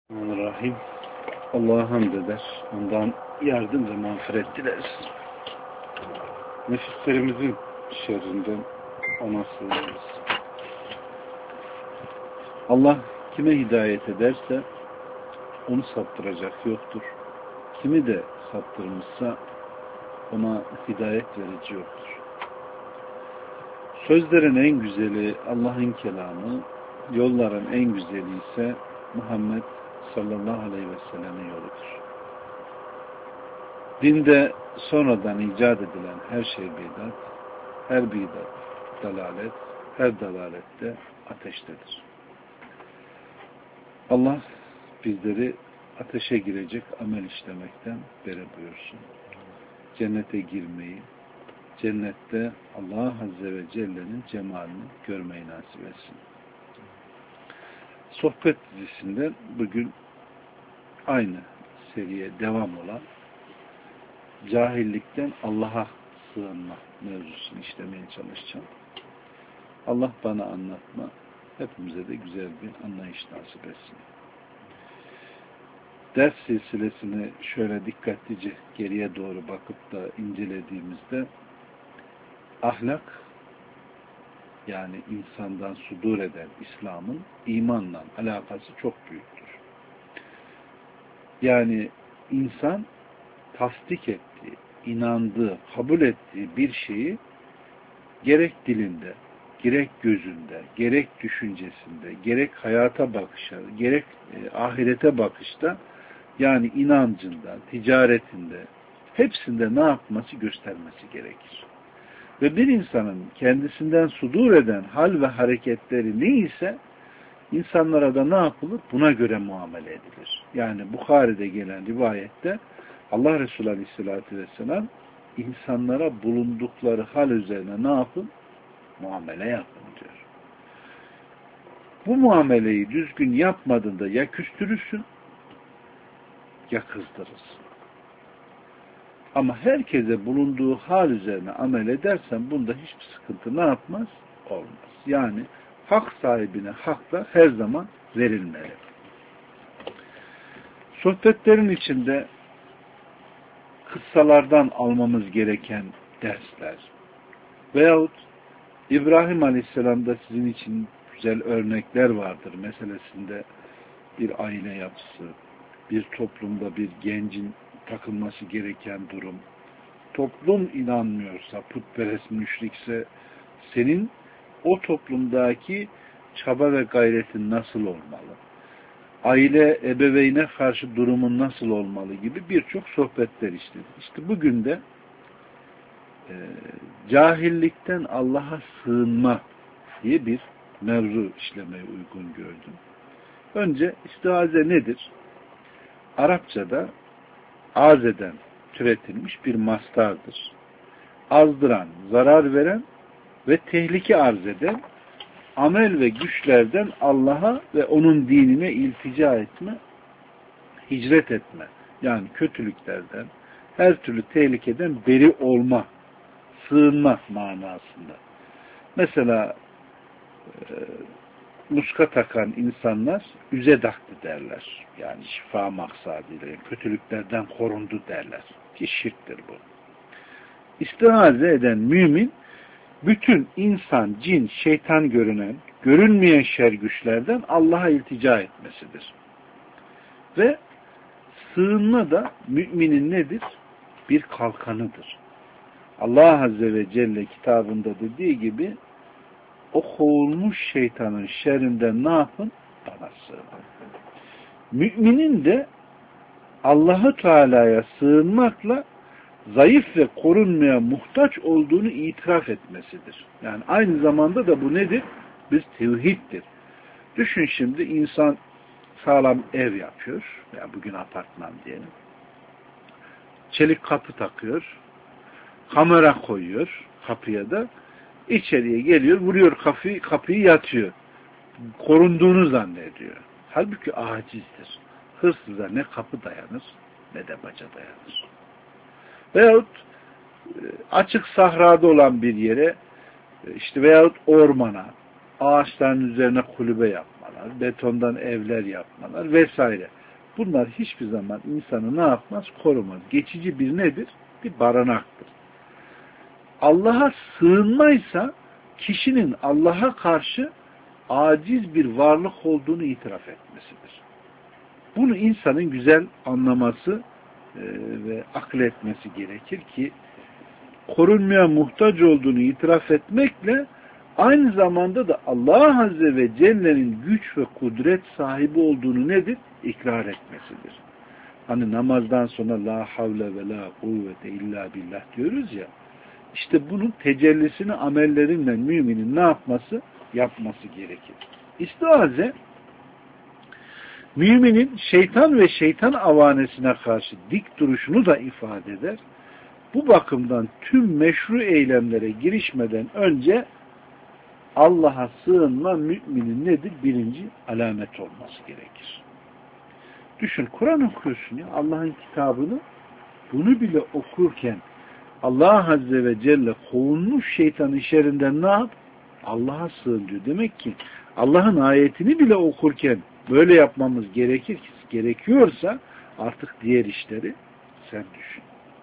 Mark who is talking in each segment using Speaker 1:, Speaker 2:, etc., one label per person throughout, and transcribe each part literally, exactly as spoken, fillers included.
Speaker 1: Bismillahirrahmanirrahim. Allah'a hamd eder. Ondan yardım ve mağfiret dileriz. Nefislerimizin şerrinden ona sığınırız. Allah kime hidayet ederse onu saptıracak yoktur. Kimi de saptırmışsa ona hidayet verici yoktur. Sözlerin en güzeli Allah'ın kelamı, yolların en güzeli ise Muhammed sallallahu aleyhi ve sellem'in yoludur. Dinde sonradan icat edilen her şey bidat, her bidat dalalet, her dalalette ateştedir. Allah bizleri ateşe girecek amel işlemekten beri buyursun. Cennete girmeyi, cennette Allah Azze ve Celle'nin cemalini görmeyi nasip etsin. Sohbet dizisinden bugün aynı seriye devam olan cahillikten Allah'a sığınma mevzusunu işlemeye çalışacağım. Allah bana anlatma, hepimize de güzel bir anlayış nasip etsin. Ders silsilesini şöyle dikkatlice geriye doğru bakıp da incelediğimizde ahlak, yani insandan sudur eden İslam'ın imanla alakası çok büyüktür. Yani insan tasdik ettiği, inandığı, kabul ettiği bir şeyi gerek dilinde, gerek gözünde, gerek düşüncesinde, gerek hayata bakışa, gerek e, ahirete bakışta, yani inancında, ticaretinde, hepsinde ne yapması, göstermesi gerekir. Ve bir insanın kendisinden sudur eden hal ve hareketleri neyse, insanlara da ne yapılır? Buna göre muamele edilir. Yani Bukhari'de gelen rivayette Allah Resulü Aleyhisselatü Vesselam insanlara bulundukları hal üzerine ne yapın? Muamele yapın diyor. Bu muameleyi düzgün yapmadığında ya küstürürsün ya kızdırırsın. Ama herkese bulunduğu hal üzerine amel edersen bunda hiçbir sıkıntı ne yapmaz? Olmaz. Yani hak sahibine haklar her zaman verilmeli. Sohbetlerin içinde kıssalardan almamız gereken dersler veyahut İbrahim Aleyhisselam'da sizin için güzel örnekler vardır meselesinde bir aile yapısı, bir toplumda bir gencin takılması gereken durum, toplum inanmıyorsa, putperest müşrikse senin o toplumdaki çaba ve gayretin nasıl olmalı? Aile, ebeveyne karşı durumun nasıl olmalı gibi birçok sohbetler işledik. İşte bugün de e, cahillikten Allah'a sığınma diye bir mevzu işlemeye uygun gördüm. Önce istiaze nedir? Arapçada azeden türetilmiş bir mastardır. Azdıran, zarar veren ve tehlike arz eden amel ve güçlerden Allah'a ve onun dinine iltica etme, hicret etme. Yani kötülüklerden, her türlü tehlikeden beri olma, sığınma manasında. Mesela e, muska takan insanlar üze daktı derler. Yani şifa maksadıyla, yani kötülüklerden korundu derler. Ki şirktir bu. İstiaze eden mümin, bütün insan, cin, şeytan görünen, görünmeyen şer güçlerden Allah'a iltica etmesidir. Ve sığınma da müminin nedir? Bir kalkanıdır. Allah Azze ve Celle kitabında dediği gibi o kovulmuş şeytanın şerrinden ne yapın? Bana sığının. Müminin de Allah-u Teala'ya sığınmakla zayıf ve korunmaya muhtaç olduğunu itiraf etmesidir. Yani aynı zamanda da bu nedir? Bir tevhiddir. Düşün şimdi insan sağlam ev yapıyor. Ya bugün apartman diyelim. Çelik kapı takıyor. Kamera koyuyor kapıya da. İçeriye geliyor, vuruyor kapıyı, kapıyı yatıyor. Korunduğunu zannediyor. Halbuki acizdir. Hırsıza ne kapı dayanır ne de baca dayanır. Veyahut açık sahrada olan bir yere işte veyahut ormana ağaçların üzerine kulübe yapmalar, betondan evler yapmalar vesaire. Bunlar hiçbir zaman insanı ne yapmaz? Korumaz. Geçici bir nedir? Bir barınaktır. Allah'a sığınmaysa kişinin Allah'a karşı aciz bir varlık olduğunu itiraf etmesidir. Bunu insanın güzel anlaması e, ve akletmesi gerekir ki korunmaya muhtaç olduğunu itiraf etmekle aynı zamanda da Allah Azze ve Celle'nin güç ve kudret sahibi olduğunu nedir? İkrar etmesidir. Hani namazdan sonra la havle ve la kuvvete illa billah diyoruz ya, işte bunun tecellisini amellerinle müminin ne yapması? Yapması gerekir. İstiaze, müminin şeytan ve şeytan avanesine karşı dik duruşunu da ifade eder. Bu bakımdan tüm meşru eylemlere girişmeden önce Allah'a sığınma müminin nedir? Birinci alamet olması gerekir. Düşün, Kur'an okuyorsun ya, Allah'ın kitabını, bunu bile okurken Allah Azze ve Celle kovulmuş şeytanın şerrinden ne yap? Allah'a sığın diyor. Demek ki Allah'ın ayetini bile okurken böyle yapmamız gerekir ki, gerekiyorsa artık diğer işleri sen düşün.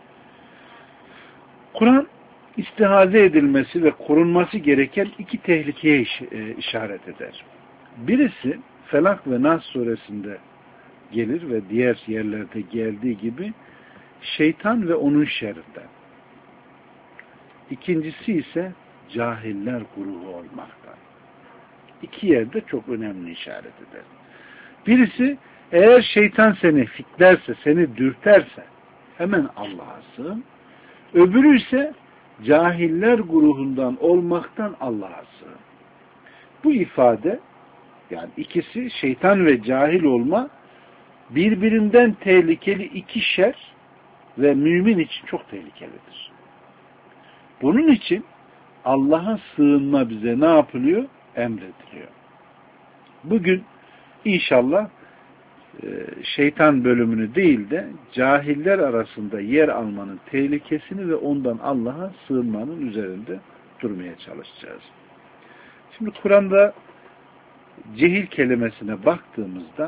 Speaker 1: Kur'an istihaze edilmesi ve korunması gereken iki tehlikeye iş, e, işaret eder. Birisi Felak ve Nas suresinde gelir ve diğer yerlerde geldiği gibi şeytan ve onun şerrinden. İkincisi ise cahiller grubu olmaktan. İki yerde çok önemli işaret eder. Birisi, eğer şeytan seni fitlerse, seni dürterse hemen Allah'a sığın. Öbürü ise cahiller grubundan olmaktan Allah'a sığın. Bu ifade, yani ikisi şeytan ve cahil olma, birbirinden tehlikeli iki şer ve mümin için çok tehlikelidir. Bunun için Allah'a sığınma bize ne yapılıyor? Emrediliyor. Bugün inşallah şeytan bölümünü değil de cahiller arasında yer almanın tehlikesini ve ondan Allah'a sığınmanın üzerinde durmaya çalışacağız. Şimdi Kur'an'da cehil kelimesine baktığımızda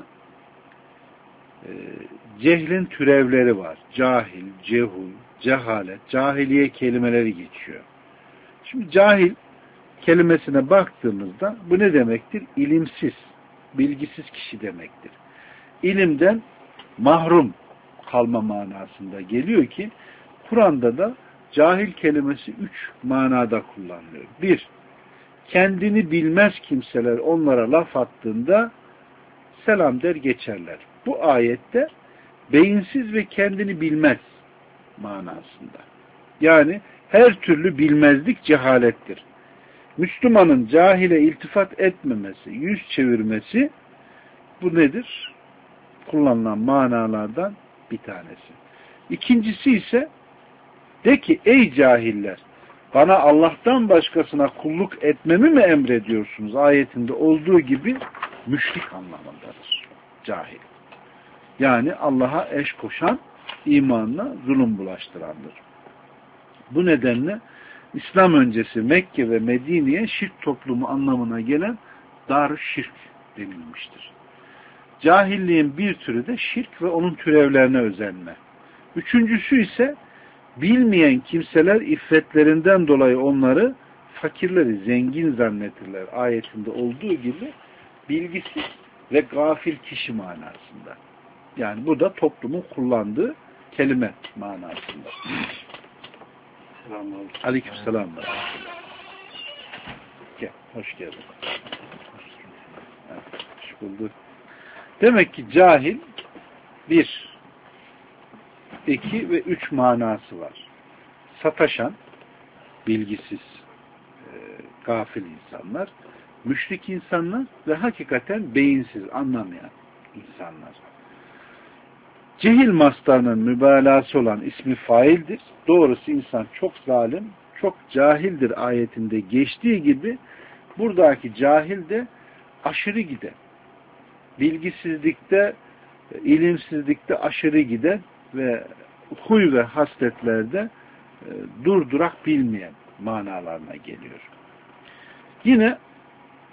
Speaker 1: cehlin türevleri var. Cahil, cehul, cehalet, cahiliye kelimeleri geçiyor. Şimdi cahil kelimesine baktığımızda bu ne demektir? İlimsiz, bilgisiz kişi demektir. İlimden mahrum kalma manasında geliyor ki Kur'an'da da cahil kelimesi üç manada kullanılıyor. Bir, kendini bilmez kimseler onlara laf attığında selam der geçerler. Bu ayette beyinsiz ve kendini bilmez manasında. Yani her türlü bilmezlik cehalettir. Müslümanın cahile iltifat etmemesi, yüz çevirmesi bu nedir? Kullanılan manalardan bir tanesi. İkincisi ise de ki ey cahiller, bana Allah'tan başkasına kulluk etmemi mi emrediyorsunuz? Ayetinde olduğu gibi müşrik anlamındadır. Cahil. Yani Allah'a eş koşan, imanına zulüm bulaştırandır. Bu nedenle İslam öncesi Mekke ve Medine'ye şirk toplumu anlamına gelen dar-ı şirk denilmiştir. Cahilliğin bir türü de şirk ve onun türevlerine özenme. Üçüncüsü ise bilmeyen kimseler iffetlerinden dolayı onları fakirleri zengin zannettirler. Ayetinde olduğu gibi bilgisiz ve gafil kişi manasında. Yani bu da toplumun kullandığı kelime manasında. Aleykümselam. Gel, hoş geldin. Evet, hoş bulduk. Demek ki cahil bir, iki ve üç manası var. Sataşan, bilgisiz, e, gafil insanlar, müşrik insanlar ve hakikaten beyinsiz, anlamayan insanlar. Cehil mastarının mübalağası olan ismi faildir. Doğrusu insan çok zalim, çok cahildir ayetinde geçtiği gibi buradaki cahil de aşırı giden, bilgisizlikte, ilimsizlikte aşırı giden ve huy ve hasletlerde durdurak bilmeyen manalarına geliyor. Yine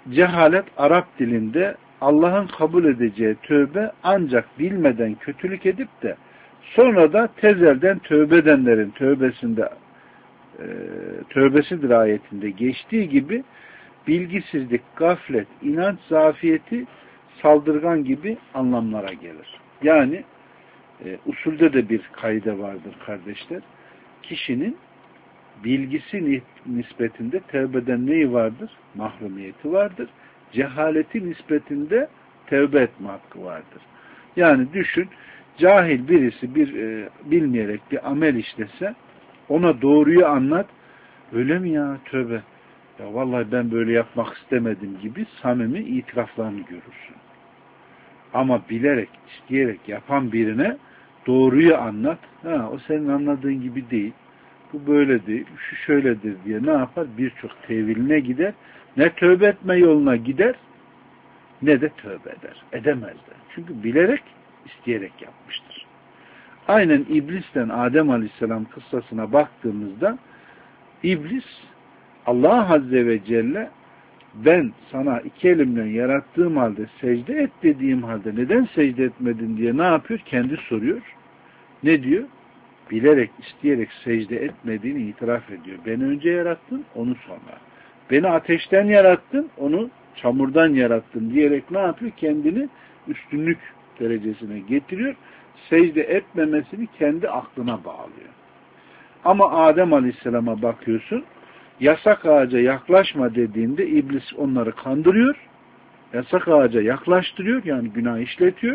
Speaker 1: cehalet Arap dilinde Allah'ın kabul edeceği tövbe ancak bilmeden kötülük edip de sonra da tezelden tövbe edenlerin tövbesinde e, tövbesidir ayetinde geçtiği gibi bilgisizlik, gaflet, inanç zafiyeti, saldırgan gibi anlamlara gelir. Yani e, usulde de bir kaide vardır kardeşler. Kişinin bilgisi nispetinde tevbeden neyi vardır? Mahrumiyeti vardır. Cehaleti nispetinde tevbe etme hakkı vardır. Yani düşün, cahil birisi bir e, bilmeyerek bir amel işlese, ona doğruyu anlat. Öyle mi ya, tövbe? Ya vallahi ben böyle yapmak istemedim gibi samimi itiraflarını görürsün. Ama bilerek, isteyerek yapan birine doğruyu anlat. Ha, o senin anladığın gibi değil. Bu böyle değil, şu şöyledir diye ne yapar? Birçok teviline gider. Ne tövbe etme yoluna gider, ne de tövbe eder. Edemezler. Çünkü bilerek, isteyerek yapmıştır. Aynen İblis'ten Adem Aleyhisselam kıssasına baktığımızda İblis, Allah Azze ve Celle ben sana iki elimle yarattığım halde secde et dediğim halde neden secde etmedin diye ne yapıyor? Kendi soruyor. Ne diyor? Bilerek, isteyerek secde etmediğini itiraf ediyor. Beni önce yarattın, onu sonra. Beni ateşten yarattın, onu çamurdan yarattın diyerek ne yapıyor? Kendini üstünlük derecesine getiriyor. Secde etmemesini kendi aklına bağlıyor. Ama Adem Aleyhisselam'a bakıyorsun, yasak ağaca yaklaşma dediğinde iblis onları kandırıyor. Yasak ağaca yaklaştırıyor, yani günah işletiyor.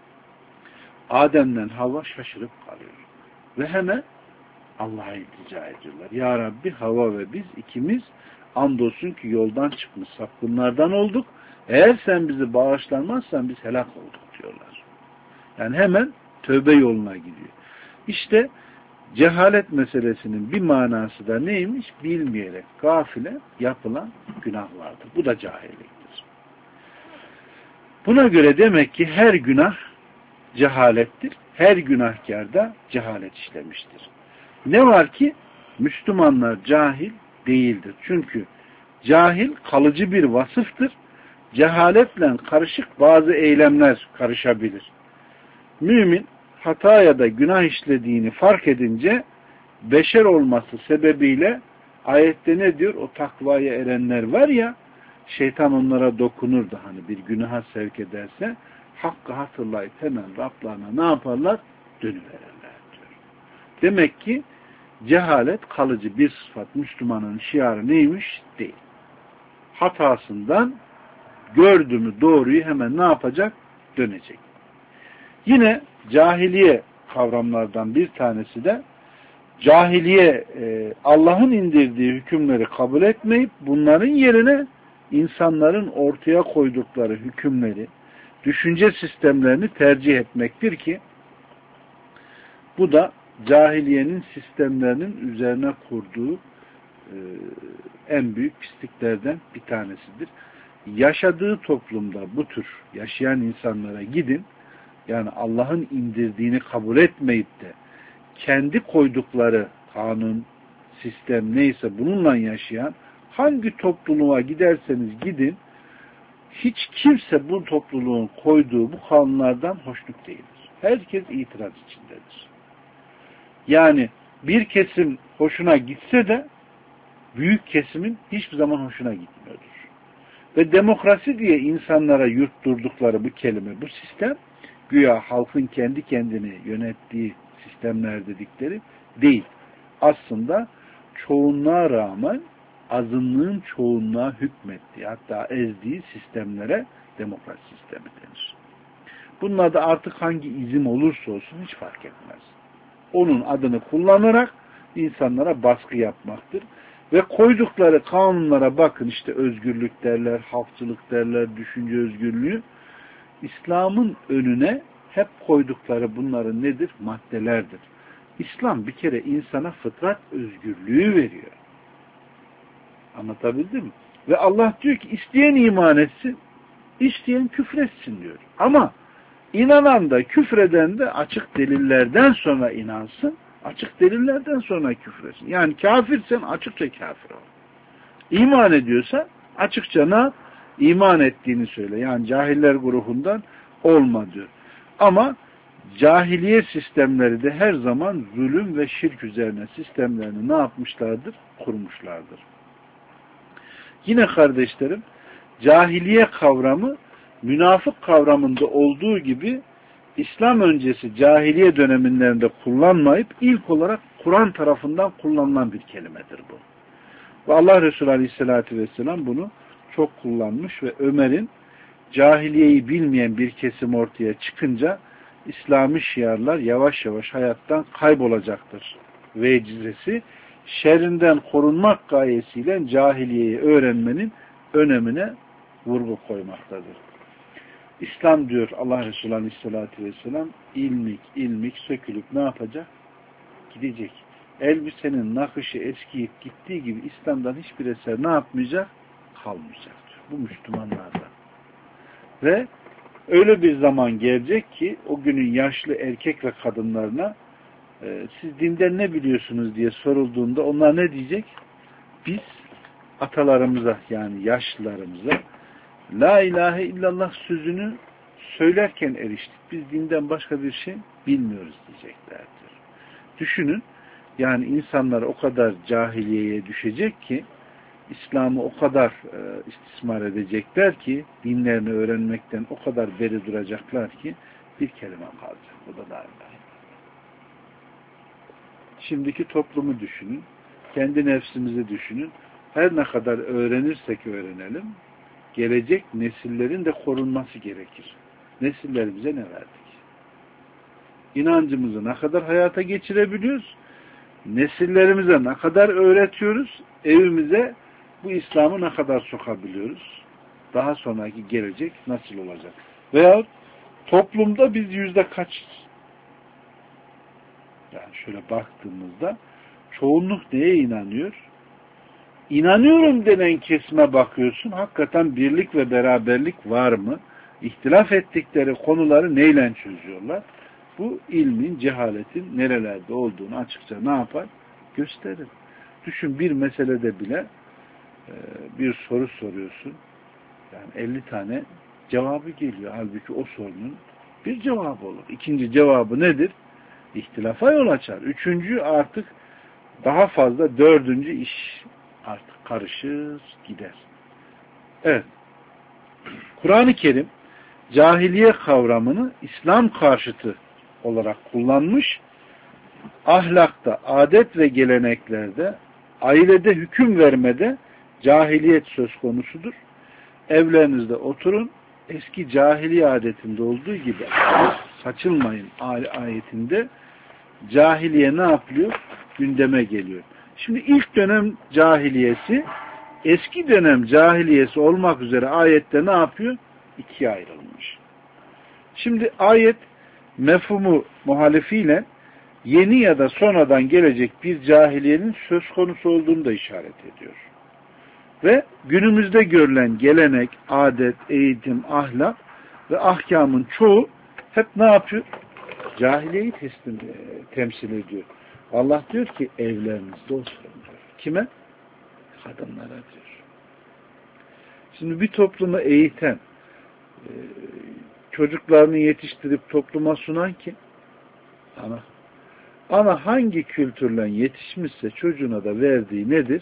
Speaker 1: Adem'den Havva şaşırıp kalıyor. Ve hemen Allah'a iltica ediyorlar. Ya Rabbi, Havva ve biz ikimiz andolsun ki yoldan çıkmış sapkınlardan olduk. Eğer sen bizi bağışlamazsan biz helak olduk diyorlar. Yani hemen tövbe yoluna gidiyor. İşte cehalet meselesinin bir manası da neymiş? Bilmeyerek, gafile yapılan günahlardır. Bu da cahilliktir. Buna göre demek ki her günah cehalettir. Her günahkar da cehalet işlemiştir. Ne var ki Müslümanlar cahil değildir. Çünkü cahil kalıcı bir vasıftır. Cehaletle karışık bazı eylemler karışabilir. Mümin hata ya da günah işlediğini fark edince beşer olması sebebiyle ayette ne diyor? O takvaya erenler var ya, şeytan onlara dokunur da hani bir günaha sevk ederse hakkı hatırlayıp hemen Rablarına ne yaparlar? Dönüverirler diyor. Demek ki cehalet kalıcı bir sıfat. Müslümanın şiarı neymiş? Değil. Hatasından gördü mü doğruyu hemen ne yapacak? Dönecek. Yine cahiliye kavramlardan bir tanesi de cahiliye e, Allah'ın indirdiği hükümleri kabul etmeyip bunların yerine insanların ortaya koydukları hükümleri, düşünce sistemlerini tercih etmektir ki bu da cahiliyenin sistemlerinin üzerine kurduğu e, en büyük pisliklerden bir tanesidir. Yaşadığı toplumda bu tür yaşayan insanlara gidin, yani Allah'ın indirdiğini kabul etmeyip de kendi koydukları kanun, sistem neyse bununla yaşayan hangi topluluğa giderseniz gidin, hiç kimse bu topluluğun koyduğu bu kanunlardan hoşnut değildir. Herkes itiraz içindedir. Yani bir kesim hoşuna gitse de büyük kesimin hiçbir zaman hoşuna gitmiyordur. Ve demokrasi diye insanlara yurtturdukları bu kelime, bu sistem güya halkın kendi kendini yönettiği sistemler dedikleri değil. Aslında çoğunluğa rağmen azınlığın çoğunluğa hükmettiği, hatta ezdiği sistemlere demokrasi sistemi denir. Bunlar da artık hangi izim olursa olsun hiç fark etmez. Onun adını kullanarak insanlara baskı yapmaktır. Ve koydukları kanunlara bakın, işte özgürlük derler, halkçılık derler, düşünce özgürlüğü. İslam'ın önüne hep koydukları bunların nedir? Maddelerdir. İslam bir kere insana fıtrat özgürlüğü veriyor. Anlatabildim mi? Ve Allah diyor ki isteyen iman etsin, isteyen küfretsin diyor. Ama inanan da küfreden de açık delillerden sonra inansın, açık delillerden sonra küfretsin. Yani kafirsen açıkça kafir ol. İman ediyorsa açıkça ne? İman ettiğini söyle. Yani cahiller grubundan olma diyor. Ama cahiliye sistemleri de her zaman zulüm ve şirk üzerine sistemlerini ne yapmışlardır? Kurmuşlardır. Yine kardeşlerim, cahiliye kavramı münafık kavramında olduğu gibi İslam öncesi cahiliye dönemlerinde kullanmayıp ilk olarak Kur'an tarafından kullanılan bir kelimedir bu. Ve Allah Resulü Aleyhisselatü Vesselam bunu çok kullanmış ve Ömer'in cahiliyeyi bilmeyen bir kesim ortaya çıkınca İslami şiarlar yavaş yavaş hayattan kaybolacaktır vecizesi, şerrinden korunmak gayesiyle cahiliyeyi öğrenmenin önemine vurgu koymaktadır. İslam diyor Allah Resulü Aleyhisselatü Vesselam, ilmik ilmik sökülüp ne yapacak? Gidecek. Elbisenin nakışı eskiyip gittiği gibi İslam'dan hiçbir eser ne yapmayacak? Kalmayacaktır. Bu Müslümanlarda. Ve öyle bir zaman gelecek ki o günün yaşlı erkek ve kadınlarına e, siz dinden ne biliyorsunuz diye sorulduğunda onlar ne diyecek? Biz atalarımıza yani yaşlılarımıza La ilahe illallah sözünü söylerken eriştik. Biz dinden başka bir şey bilmiyoruz diyeceklerdir. Düşünün, yani insanlar o kadar cahiliyeye düşecek ki İslam'ı o kadar e, istismar edecekler ki dinlerini öğrenmekten o kadar beri duracaklar ki bir kelime kalacak. O da la ilahe illallah. Şimdiki toplumu düşünün. Kendi nefsimizi düşünün. Her ne kadar öğrenirsek öğrenelim, gelecek nesillerin de korunması gerekir. Nesiller bize ne verdik? İnancımızı ne kadar hayata geçirebiliyoruz? Nesillerimize ne kadar öğretiyoruz? Evimize bu İslam'ı ne kadar sokabiliyoruz? Daha sonraki gelecek nasıl olacak? Veya toplumda biz yüzde kaçız? Yani şöyle baktığımızda çoğunluk neye inanıyor? İnanıyorum denen kesime bakıyorsun. Hakikaten birlik ve beraberlik var mı? İhtilaf ettikleri konuları neyle çözüyorlar? Bu ilmin, cehaletin nerelerde olduğunu açıkça ne yapar? Gösterir. Düşün, bir meselede bile bir soru soruyorsun. Yani elli tane cevabı geliyor. Halbuki o sorunun bir cevabı olur. İkinci cevabı nedir? İhtilafa yol açar. Üçüncü artık daha fazla, dördüncü iş artık karışır gider. Evet. Kur'an-ı Kerim cahiliye kavramını İslam karşıtı olarak kullanmış, ahlakta, adet ve geleneklerde, ailede hüküm vermede cahiliyet söz konusudur. Evlerinizde oturun, eski cahiliye adetinde olduğu gibi saçılmayın ayetinde cahiliye ne yapıyor? Gündeme geliyor. Şimdi ilk dönem cahiliyesi, eski dönem cahiliyesi olmak üzere ayette ne yapıyor? İkiye ayrılmış. Şimdi ayet mefhumu muhalifiyle yeni ya da sonradan gelecek bir cahiliyenin söz konusu olduğunu da işaret ediyor. Ve günümüzde görülen gelenek, adet, eğitim, ahlak ve ahkamın çoğu hep ne yapıyor? Cahiliyeyi teslim, temsil ediyor. Allah diyor ki evlerinizde oturun diyor. Kime? Kadınlara diyor. Şimdi bir toplumu eğiten, çocuklarını yetiştirip topluma sunan kim? Ana. Ana hangi kültürle yetişmişse çocuğuna da verdiği nedir?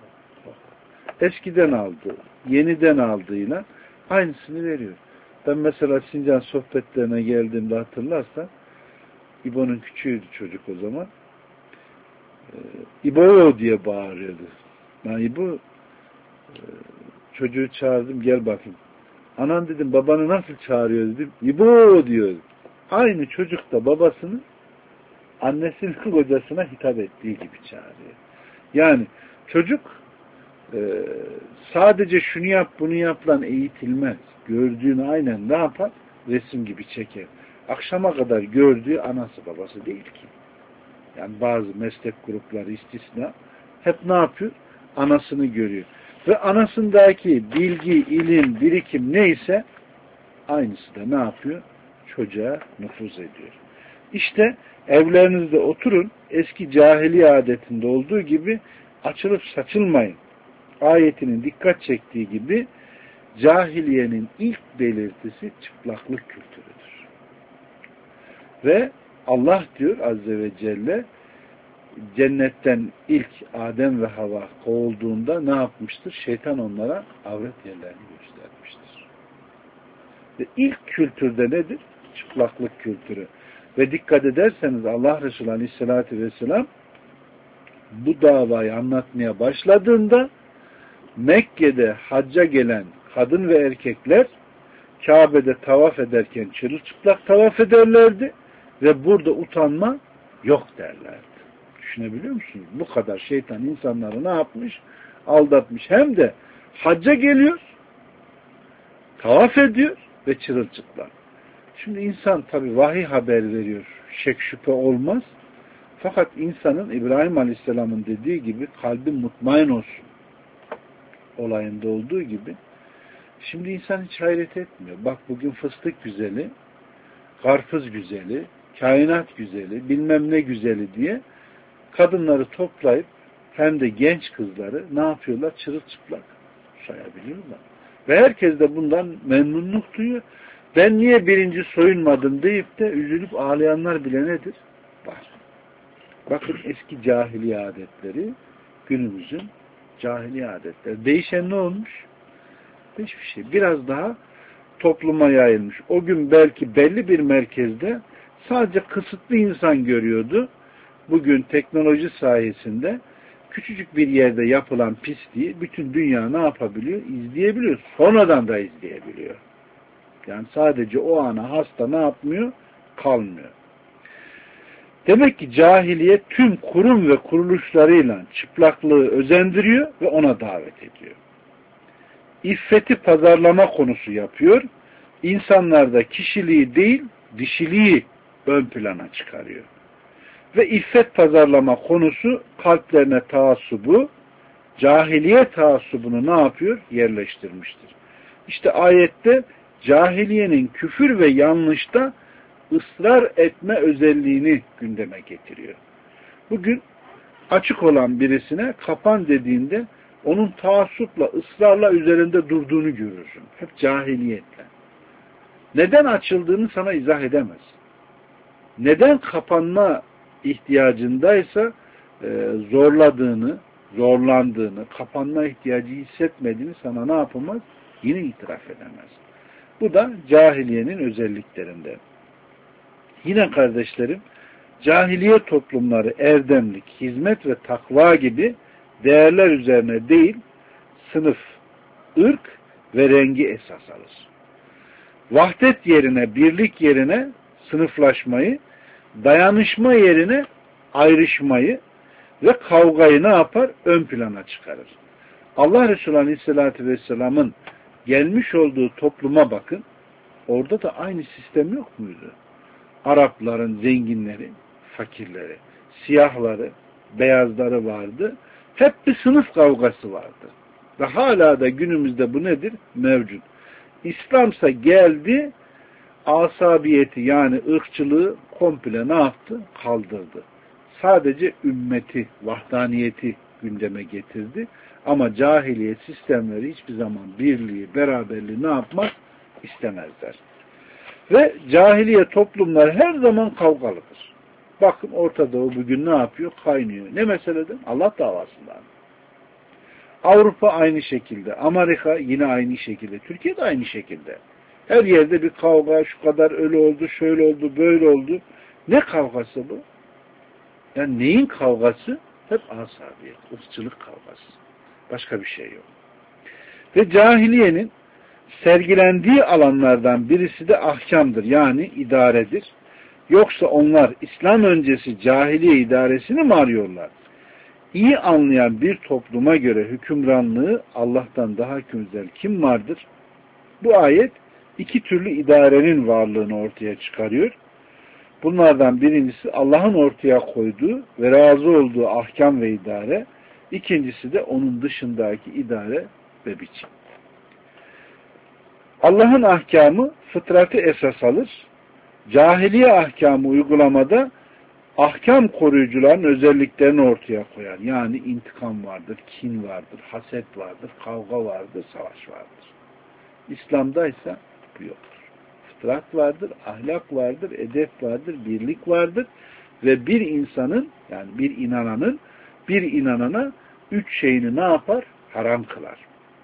Speaker 1: Eskiden aldığı, yeniden aldığıyla aynısını veriyor. Ben mesela Sincan sohbetlerine geldiğimde hatırlarsan, İbo'nun küçüğüydü çocuk o zaman. Ee, İbo diye bağırıyordu. Ben İbo e, çocuğu çağırdım, gel bakayım. Anan dedim, babanı nasıl çağırıyor dedim. İbo diyor. Aynı çocuk da babasını annesinin kocasına hitap ettiği gibi çağırıyor. Yani çocuk e, sadece şunu yap bunu yap lan eğitilmez. Gördüğünü aynen ne yapar? Resim gibi çeker. Akşama kadar gördüğü anası babası değil ki. Yani bazı meslek grupları istisna hep ne yapıyor? Anasını görüyor. Ve anasındaki bilgi, ilim, birikim neyse aynısı da ne yapıyor? Çocuğa nüfuz ediyor. İşte evlerinizde oturun, eski cahiliye adetinde olduğu gibi açılıp saçılmayın. Ayetinin dikkat çektiği gibi cahiliyenin ilk belirtisi çıplaklık kültürüdür. Ve Allah diyor Azze ve Celle, cennetten ilk Adem ve Havva kovulduğunda ne yapmıştır? Şeytan onlara avret yerlerini göstermiştir. Ve ilk kültürde nedir? Çıplaklık kültürü. Ve dikkat ederseniz Allah Resulü Aleyhisselatü Vesselam bu davayı anlatmaya başladığında Mekke'de hacca gelen kadın ve erkekler Kabe'de tavaf ederken çırılçıplak tavaf ederlerdi ve burada utanma yok derlerdi. Düşünebiliyor musunuz? Bu kadar şeytan insanları ne yapmış? Aldatmış. Hem de hacca geliyor, tavaf ediyor ve çırılçıplak. Şimdi insan tabi vahiy haber veriyor. Şek şüphe olmaz. Fakat insanın İbrahim Aleyhisselam'ın dediği gibi kalbi mutmain olsun olayında olduğu gibi. Şimdi insan hiç hayret etmiyor. Bak bugün fıstık güzeli, karpuz güzeli, kainat güzeli, bilmem ne güzeli diye kadınları toplayıp hem de genç kızları ne yapıyorlar? Çırılçıplak sayabiliyorlar. Ve herkes de bundan memnunluk duyuyor. Ben niye birinci soyunmadım deyip de üzülüp ağlayanlar bile nedir? Var. Bakın eski cahiliye adetleri, günümüzün cahiliye adetleri. Değişen ne olmuş? Hiçbir şey. Biraz daha topluma yayılmış. O gün belki belli bir merkezde sadece kısıtlı insan görüyordu. Bugün teknoloji sayesinde küçücük bir yerde yapılan pisliği bütün dünya ne yapabiliyor? İzleyebiliyor. Sonradan da izleyebiliyor. Yani sadece o ana hasta ne yapmıyor? Kalmıyor. Demek ki cahiliye tüm kurum ve kuruluşlarıyla çıplaklığı özendiriyor ve ona davet ediyor. İffeti pazarlama konusu yapıyor. İnsanlarda kişiliği değil, dişiliği ön plana çıkarıyor. Ve iffet pazarlama konusu kalplerine taassubu, cahiliye taassubunu ne yapıyor? Yerleştirmiştir. İşte ayette cahiliyenin küfür ve yanlışta ısrar etme özelliğini gündeme getiriyor. Bugün açık olan birisine kapan dediğinde onun taassupla, ısrarla üzerinde durduğunu görürsün. Hep cahiliyetle. Neden açıldığını sana izah edemez. Neden kapanma ihtiyacındaysa e, zorladığını, zorlandığını, kapanma ihtiyacı hissetmediğini sana ne yapamaz? Yine itiraf edemez. Bu da cahiliyenin özelliklerinden. Yine kardeşlerim, cahiliye toplumları erdemlik, hizmet ve takva gibi değerler üzerine değil, sınıf, ırk ve rengi esas alır. Vahdet yerine, birlik yerine sınıflaşmayı, dayanışma yerine ayrışmayı ve kavgayı ne yapar? Ön plana çıkarır. Allah Resulü Aleyhisselatü Vesselam'ın gelmiş olduğu topluma bakın, orada da aynı sistem yok muydu? Arapların zenginleri, fakirleri, siyahları, beyazları vardı. Hep bir sınıf kavgası vardı. Ve hala da günümüzde bu nedir? Mevcut. İslamsa geldi, asabiyeti yani ırkçılığı komple ne yaptı? Kaldırdı. Sadece ümmeti, vahdaniyeti gündeme getirdi. Ama cahiliye sistemleri hiçbir zaman birliği, beraberliği ne yapmak istemezler. Ve cahiliye toplumlar her zaman kavgalıdır. Bakın Orta Doğu bugün ne yapıyor? Kaynıyor. Ne meseleden? Allah davasından. Avrupa aynı şekilde. Amerika yine aynı şekilde. Türkiye de aynı şekilde. Her yerde bir kavga, şu kadar öyle oldu, şöyle oldu, böyle oldu. Ne kavgası bu? Yani neyin kavgası? Hep asabiyet, ırkçılık kavgası. Başka bir şey yok. Ve cahiliyenin sergilendiği alanlardan birisi de ahkamdır. Yani idaredir. Yoksa onlar İslam öncesi cahiliye idaresini mi arıyorlar? İyi anlayan bir topluma göre hükümranlığı Allah'tan daha güzel kim vardır? Bu ayet iki türlü idarenin varlığını ortaya çıkarıyor. Bunlardan birincisi Allah'ın ortaya koyduğu ve razı olduğu ahkam ve idare. İkincisi de onun dışındaki idare ve biçim. Allah'ın ahkamı fıtratı esas alır. Cahiliye ahkamı uygulamada ahkam koruyucuların özelliklerini ortaya koyar. Yani intikam vardır, kin vardır, haset vardır, kavga vardır, savaş vardır. İslam'daysa bu yoktur. Fıtrat vardır, ahlak vardır, edep vardır, birlik vardır ve bir insanın, yani bir inananın bir inanana üç şeyini ne yapar? Haram kılar.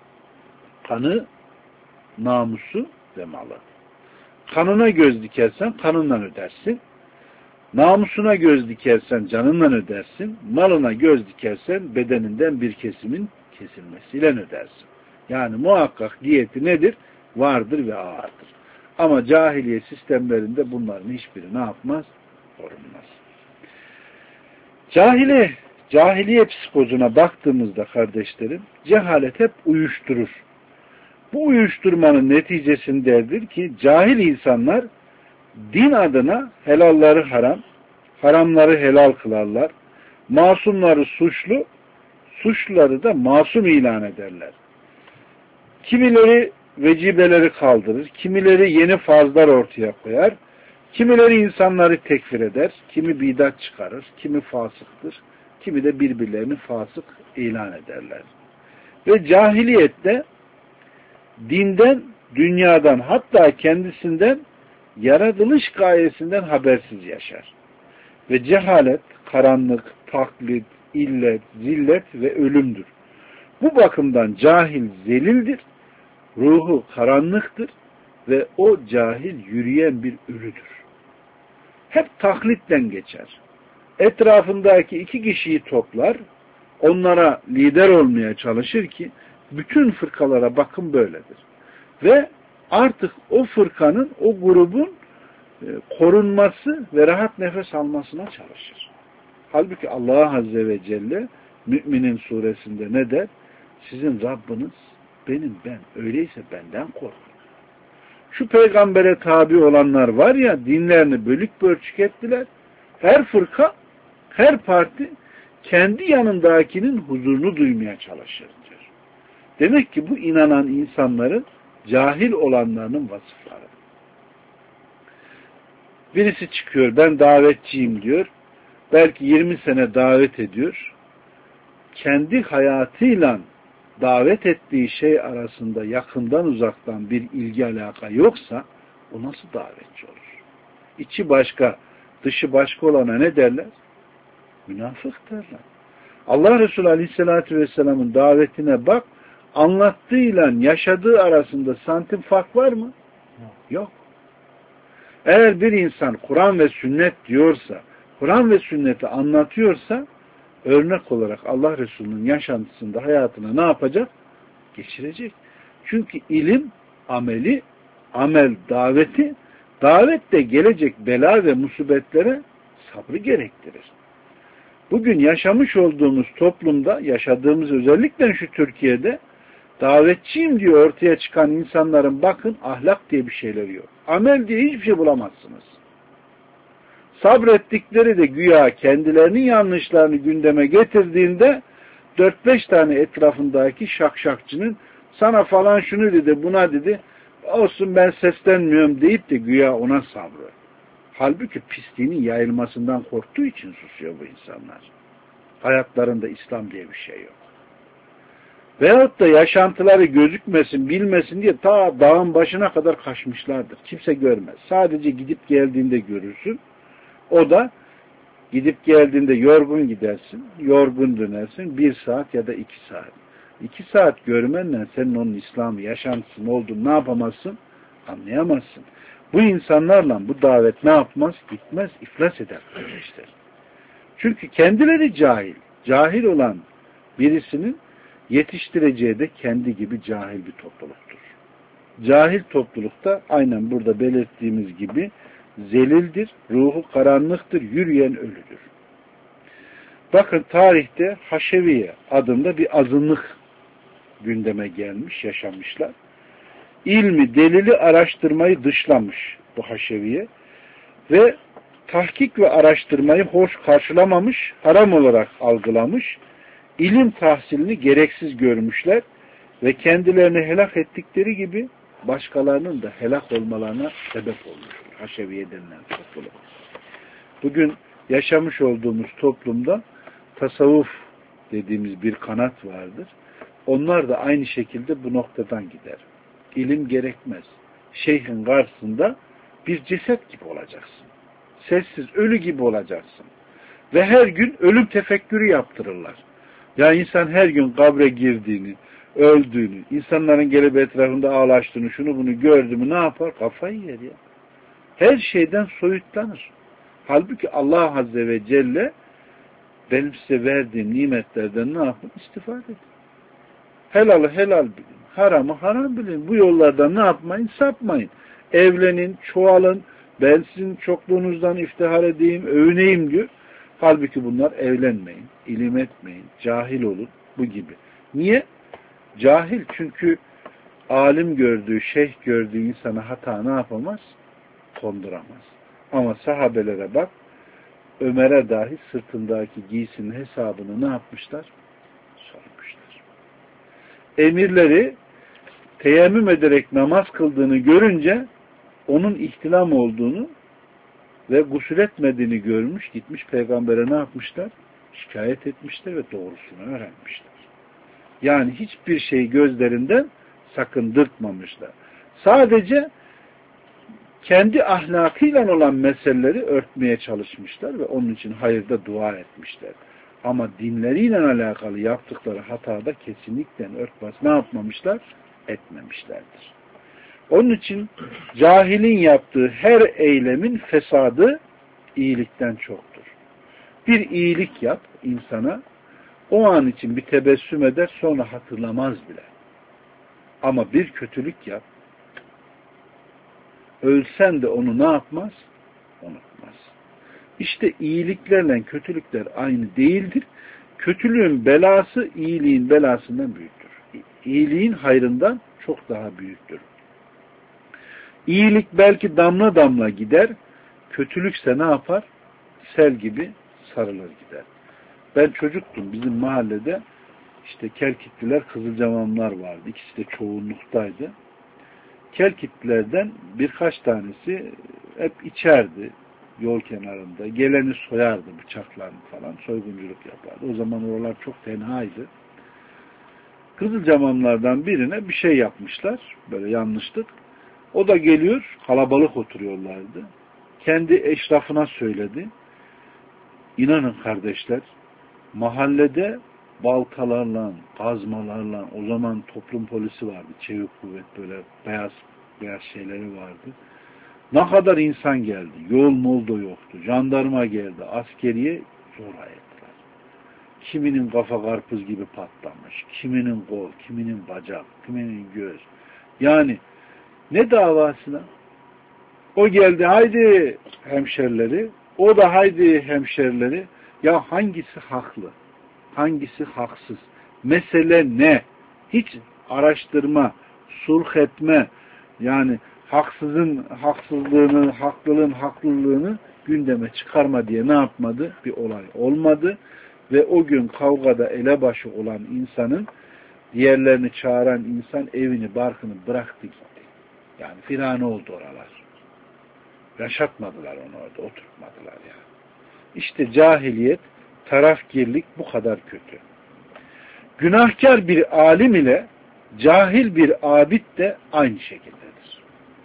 Speaker 1: Kanı, namusu ve malı. Kanına göz dikersen kanından ödersin. Namusuna göz dikersen canından ödersin. Malına göz dikersen bedeninden bir kesimin kesilmesiyle ödersin. Yani muhakkak diyeti nedir? Vardır ve ağırdır. Ama cahiliye sistemlerinde bunların hiçbiri ne yapmaz? Korunmaz. Cahiliye, cahiliye psikozuna baktığımızda kardeşlerim, cehalet hep uyuşturur. Bu uyuşturmanın neticesindedir ki cahil insanlar din adına helalları haram, haramları helal kılarlar. Masumları suçlu, suçluları da masum ilan ederler. Kimileri vecibeleri kaldırır, kimileri yeni farzlar ortaya koyar, kimileri insanları tekfir eder, kimi bidat çıkarır, kimi fasıktır, kimi de birbirlerini fasık ilan ederler. Ve cahiliyette dinden, dünyadan, hatta kendisinden, yaratılış gayesinden habersiz yaşar. Ve cehalet, karanlık, taklit, illet, zillet ve ölümdür. Bu bakımdan cahil zelildir, ruhu karanlıktır ve o cahil yürüyen bir ölüdür. Hep taklitten geçer. Etrafındaki iki kişiyi toplar, onlara lider olmaya çalışır ki bütün fırkalara bakın böyledir. Ve artık o fırkanın, o grubun korunması ve rahat nefes almasına çalışır. Halbuki Allah Azze ve Celle Müminin suresinde ne der? Sizin Rabbiniz benim ben. Öyleyse benden korkun. Şu peygambere tabi olanlar var ya, dinlerini bölük pörçük ettiler. Her fırka, her parti kendi yanındakinin huzurunu duymaya çalışır diyor. Demek ki bu inanan insanların cahil olanlarının vasıfları. Birisi çıkıyor, ben davetçiyim diyor. Belki yirmi sene davet ediyor. Kendi hayatıyla davet ettiği şey arasında yakından uzaktan bir ilgi alaka yoksa o nasıl davetçi olur? İçi başka, dışı başka olana ne derler? Münafık derler. Allah Resulü Aleyhisselatü Vesselam'ın davetine bak, anlattığıyla yaşadığı arasında santim fark var mı? Yok. Eğer bir insan Kur'an ve sünnet diyorsa, Kur'an ve sünneti anlatıyorsa, örnek olarak Allah Resulü'nün yaşantısında hayatına ne yapacak? Geçirecek. Çünkü ilim, ameli, amel, daveti, davet de gelecek bela ve musibetlere sabrı gerektirir. Bugün yaşamış olduğumuz toplumda, yaşadığımız özellikle şu Türkiye'de, davetçiyim diye ortaya çıkan insanların bakın ahlak diye bir şeyleri yok. Amel diye hiçbir şey bulamazsınız. Sabrettikleri de güya kendilerinin yanlışlarını gündeme getirdiğinde dört beş tane etrafındaki şakşakçının sana falan şunu dedi, buna dedi, olsun ben seslenmiyorum deyip de güya ona sabrı. Halbuki pisliğinin yayılmasından korktuğu için susuyor bu insanlar. Hayatlarında İslam diye bir şey yok. Veyahut da yaşantıları gözükmesin, bilmesin diye ta dağın başına kadar kaçmışlardır. Kimse görmez. Sadece gidip geldiğinde görürsün. O da gidip geldiğinde yorgun gidersin, yorgun dönersin. Bir saat ya da iki saat. İki saat görmenle senin onun İslam'ı, yaşantısının olduğunu ne yapamazsın? Anlayamazsın. Bu insanlarla bu davet ne yapmaz? Gitmez, iflas eder kardeşler. Çünkü kendileri cahil. Cahil olan birisinin yetiştireceği de kendi gibi cahil bir topluluktur. Cahil toplulukta aynen burada belirttiğimiz gibi zelildir, ruhu karanlıktır, yürüyen ölüdür. Bakın tarihte Haşeviye adında bir azınlık gündeme gelmiş, yaşamışlar. İlmi, delili araştırmayı dışlamış bu Haşeviye ve tahkik ve araştırmayı hoş karşılamamış, haram olarak algılamış, ilim tahsilini gereksiz görmüşler ve kendilerini helak ettikleri gibi başkalarının da helak olmalarına sebep olmuştur. Haşeviye denilen topluluk. Bugün yaşamış olduğumuz toplumda tasavvuf dediğimiz bir kanat vardır. Onlar da aynı şekilde bu noktadan gider. İlim gerekmez. Şeyhin karşısında bir ceset gibi olacaksın. Sessiz, ölü gibi olacaksın. Ve her gün ölüm tefekkürü yaptırırlar. Ya insan her gün kabre girdiğini, öldüğünü, insanların gelip etrafında ağlaştığını, şunu bunu gördü mü ne yapar? Kafayı yer ya. Her şeyden soyutlanır. Halbuki Allah Azze ve Celle benim size verdiğim nimetlerden ne yapın? İstifade edin. Helalı helal bilin. Haramı haram bilin. Bu yollardan ne yapmayın? Sapmayın. Evlenin, çoğalın. Ben sizin çokluğunuzdan iftihar edeyim, övüneyim diyor. Halbuki bunlar evlenmeyin, ilim etmeyin, cahil olun, bu gibi. Niye? Cahil çünkü alim gördüğü, şeyh gördüğü insana hata ne yapamaz? Konduramaz. Ama sahabelere bak, Ömer'e dahi sırtındaki giysinin hesabını ne yapmışlar? Sormuşlar. Emirleri teyemmüm ederek namaz kıldığını görünce onun ihtilam olduğunu ve gusül etmediğini görmüş, gitmiş peygambere ne yapmışlar? Şikayet etmişler ve doğrusunu öğrenmişler. Yani hiçbir şey gözlerinden sakındırtmamışlar. Sadece kendi ahlakıyla olan meseleleri örtmeye çalışmışlar ve onun için hayırda dua etmişler. Ama dinleriyle alakalı yaptıkları hatada kesinlikle örtbas ne yapmamışlar? Etmemişlerdir. Onun için cahilin yaptığı her eylemin fesadı iyilikten çoktur. Bir iyilik yap insana, o an için bir tebessüm eder, sonra hatırlamaz bile. Ama bir kötülük yap, ölsen de onu ne yapmaz? Unutmaz. İşte iyiliklerle kötülükler aynı değildir. Kötülüğün belası iyiliğin belasından büyüktür. İyiliğin hayrından çok daha büyüktür. İyilik belki damla damla gider, kötülükse ne yapar? Sel gibi sarılır gider. Ben çocuktum, bizim mahallede işte Kelkitliler, Kızılcamamlar vardı. İkisi de çoğunluktaydı. Kelkitlilerden birkaç tanesi hep içerdi yol kenarında. Geleni soyardı bıçaklarını falan, soygunculuk yapardı. O zaman oralar çok tenhaydı. Kızılcamamlardan birine bir şey yapmışlar, böyle yanlışlık. O da geliyor, kalabalık oturuyorlardı. Kendi eşrafına söyledi. İnanın kardeşler, mahallede baltalarla, kazmalarla, o zaman toplum polisi vardı, çevik kuvvet, böyle beyaz beyaz şeyleri vardı. Ne kadar insan geldi, yol molda yoktu, jandarma geldi, askeriye zorla ettiler. Kiminin kafa karpuz gibi patlamış, kiminin kol, kiminin bacak, kiminin göz. Yani ne davasına? O geldi, haydi hemşerileri, o da haydi hemşerileri. Ya hangisi haklı? Hangisi haksız? Mesele ne? Hiç araştırma, sulh etme, yani haksızın haksızlığını, haklılığın haklılığını gündeme çıkarma diye ne yapmadı? Bir olay olmadı. Ve o gün kavgada elebaşı olan insanın, diğerlerini çağıran insan evini, barkını bıraktı gitti. Yani firane oldu oralar. Yaşatmadılar onu orada, oturtmadılar yani. İşte cahiliyet, tarafgirlik bu kadar kötü. Günahkar bir alim ile cahil bir abid de aynı şekildedir.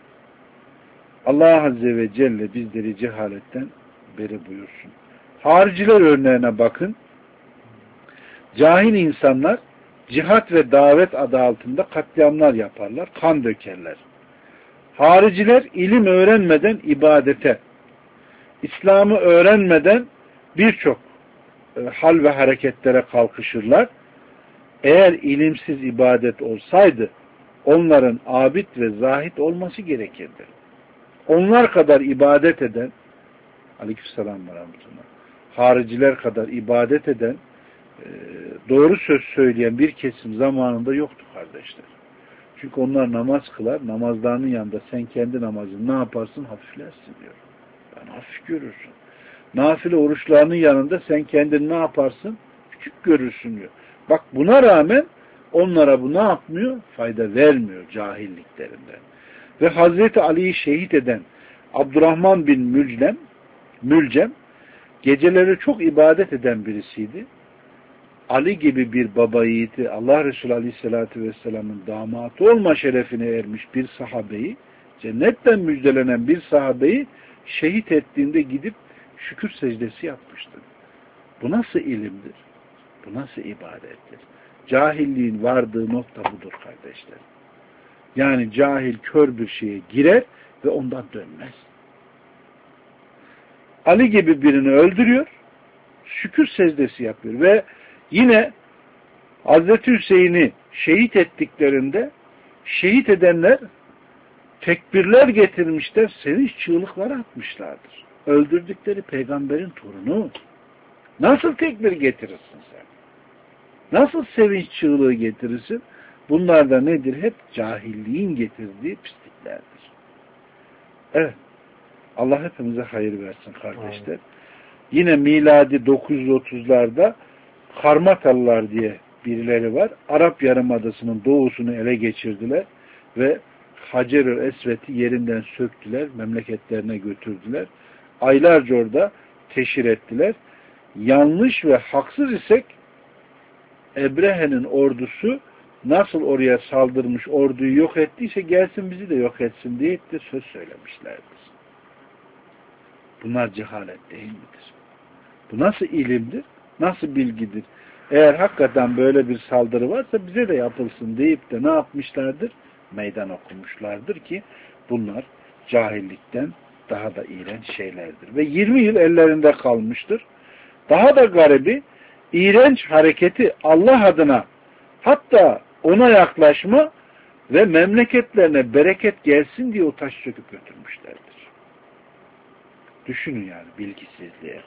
Speaker 1: Allah Azze ve Celle bizleri cehaletten beri buyursun. Hariciler örneğine bakın. Cahil insanlar cihat ve davet adı altında katliamlar yaparlar, kan dökerler. Hariciler ilim öğrenmeden ibadete, İslam'ı öğrenmeden birçok e, hal ve hareketlere kalkışırlar. Eğer ilimsiz ibadet olsaydı onların abid ve zahid olması gerekirdi. Onlar kadar ibadet eden, aleykümselam ve rahmetullah, hariciler kadar ibadet eden, e, doğru söz söyleyen bir kesim zamanında yoktu kardeşler. Çünkü onlar namaz kılar, namazlarının yanında sen kendi namazını ne yaparsın? Hafiflersin diyor. Yani hafif görürsün. Nafile oruçlarının yanında sen kendini ne yaparsın? Küçük görürsün diyor. Bak buna rağmen onlara bu ne yapmıyor? Fayda vermiyor cahilliklerinden. Ve Hazreti Ali'yi şehit eden Abdurrahman bin Mülcem, Mülcem geceleri çok ibadet eden birisiydi. Ali gibi bir baba yiğiti, Allah Resulü Aleyhisselatü Vesselam'ın damatı olma şerefine ermiş bir sahabeyi, cennetten müjdelenen bir sahabeyi şehit ettiğinde gidip şükür secdesi yapmıştır. Bu nasıl ilimdir? Bu nasıl ibadettir? Cahilliğin vardığı nokta budur kardeşler. Yani cahil kör bir şeye girer ve ondan dönmez. Ali gibi birini öldürüyor, şükür secdesi yapıyor ve yine Hazreti Hüseyin'i şehit ettiklerinde şehit edenler tekbirler getirmişler, sevinç çığlıkları atmışlardır. Öldürdükleri peygamberin torunu. Nasıl tekbir getirirsin sen? Nasıl sevinç çığlığı getirirsin? Bunlar da nedir? Hep cahilliğin getirdiği pisliklerdir. Evet. Allah hepimize hayır versin kardeşler. Aynen. Yine miladi dokuz yüz otuzlarda Karmatalılar diye birileri var. Arap Yarımadası'nın doğusunu ele geçirdiler ve Hacer-ül Esved'i yerinden söktüler, memleketlerine götürdüler. Aylarca orada teşhir ettiler. Yanlış ve haksız isek Ebrehe'nin ordusu nasıl oraya saldırmış, orduyu yok ettiyse gelsin bizi de yok etsin diye de söz söylemişlerdir. Bunlar cehalet değil midir? Bu nasıl ilimdir? Nasıl bilgidir? Eğer hakikaten böyle bir saldırı varsa bize de yapılsın deyip de ne yapmışlardır? Meydan okumuşlardır ki bunlar cahillikten daha da iğrenç şeylerdir. Ve yirmi yıl ellerinde kalmıştır. Daha da garibi iğrenç hareketi Allah adına hatta ona yaklaşma ve memleketlerine bereket gelsin diye o taş söküp götürmüşlerdir. Düşünün yani bilgisizliğe.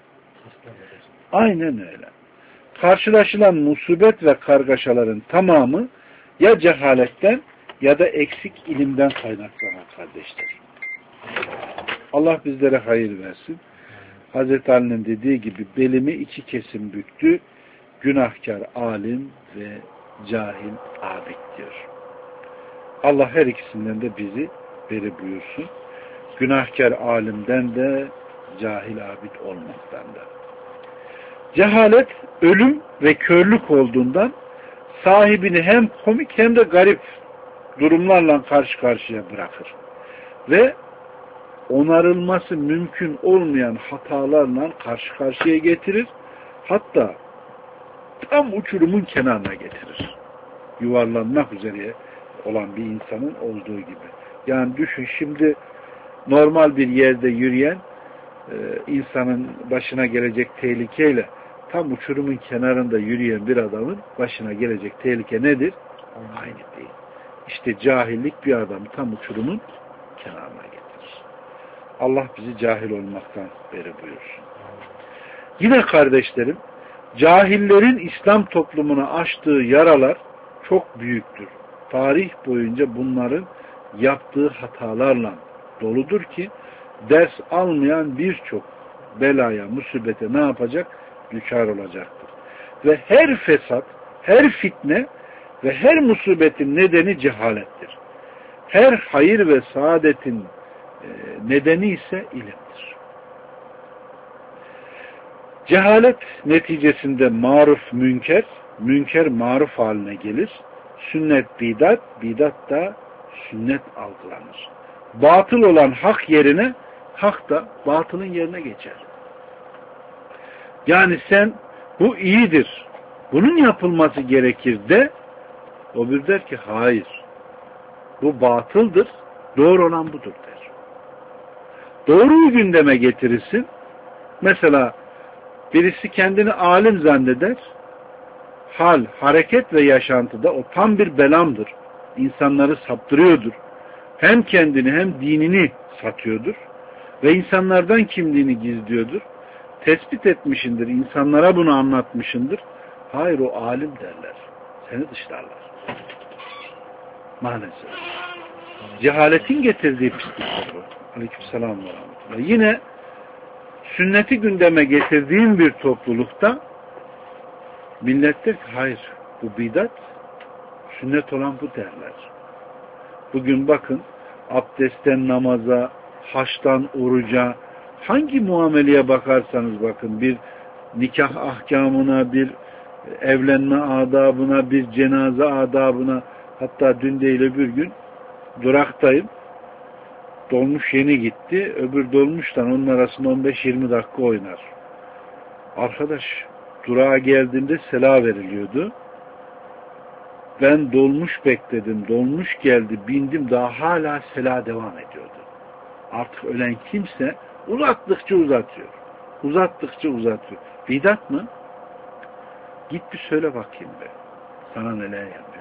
Speaker 1: Aynen öyle. Karşılaşılan musibet ve kargaşaların tamamı ya cehaletten ya da eksik ilimden kaynaklanan kardeşler. Allah bizlere hayır versin. Hazreti Ali'nin dediği gibi belimi iki kesim büktü. Günahkar alim ve cahil abid diyor. Allah her ikisinden de bizi beri buyursun. Günahkar alimden de cahil abid olmaktan da. Cehalet ölüm ve körlük olduğundan sahibini hem komik hem de garip durumlarla karşı karşıya bırakır. Ve onarılması mümkün olmayan hatalarla karşı karşıya getirir. Hatta tam uçurumun kenarına getirir. Yuvarlanmak üzere olan bir insanın olduğu gibi. Yani düşün şimdi normal bir yerde yürüyen e, insanın başına gelecek tehlikeyle tam uçurumun kenarında yürüyen bir adamın başına gelecek tehlike nedir? Aynı değil. İşte cahillik bir adamı tam uçurumun kenarına getirir. Allah bizi cahil olmaktan beri buyursun. Yine kardeşlerim, cahillerin İslam toplumuna açtığı yaralar çok büyüktür. Tarih boyunca bunların yaptığı hatalarla doludur ki ders almayan birçok belaya, musibete ne yapacak? Düçar olacaktır. Ve her fesat, her fitne ve her musibetin nedeni cehalettir. Her hayır ve saadetin nedeni ise ilimdir. Cehalet neticesinde maruf münker, münker maruf haline gelir. Sünnet bidat, bidat da sünnet algılanır. Batıl olan hak yerine, hak da batılın yerine geçer. Yani sen bu iyidir, bunun yapılması gerekir de, o bir der ki hayır, bu batıldır, doğru olan budur der. Doğruyu gündeme getirirsin. Mesela birisi kendini alim zanneder, hal, hareket ve yaşantıda o tam bir belamdır. İnsanları saptırıyordur. Hem kendini hem dinini satıyordur. Ve insanlardan kimliğini gizliyordur. Tespit etmişindir, insanlara bunu anlatmışındır. Hayır o alim derler. Seni dışlarlar. Maalesef. Cehaletin getirdiği pislikler bu. Aleykümselam ve rahmetullah. Yine sünneti gündeme getirdiğin bir toplulukta millet der ki hayır bu bidat, sünnet olan bu derler. Bugün bakın abdestten namaza, haçtan oruca, hangi muameleye bakarsanız bakın, bir nikah ahkamına, bir evlenme adabına, bir cenaze adabına, hatta dün değil öbür gün duraktayım. Dolmuş yeni gitti. Öbür dolmuştan onun arasında on beş yirmi dakika oynar. Arkadaş, durağa geldiğimde sela veriliyordu. Ben dolmuş bekledim. Dolmuş geldi. Bindim. Daha hala sela devam ediyordu. Artık ölen kimse uzattıkça uzatıyor. Uzattıkça uzatıyor. Bidat mı? Git bir söyle bakayım be. Sana neler yapıyor.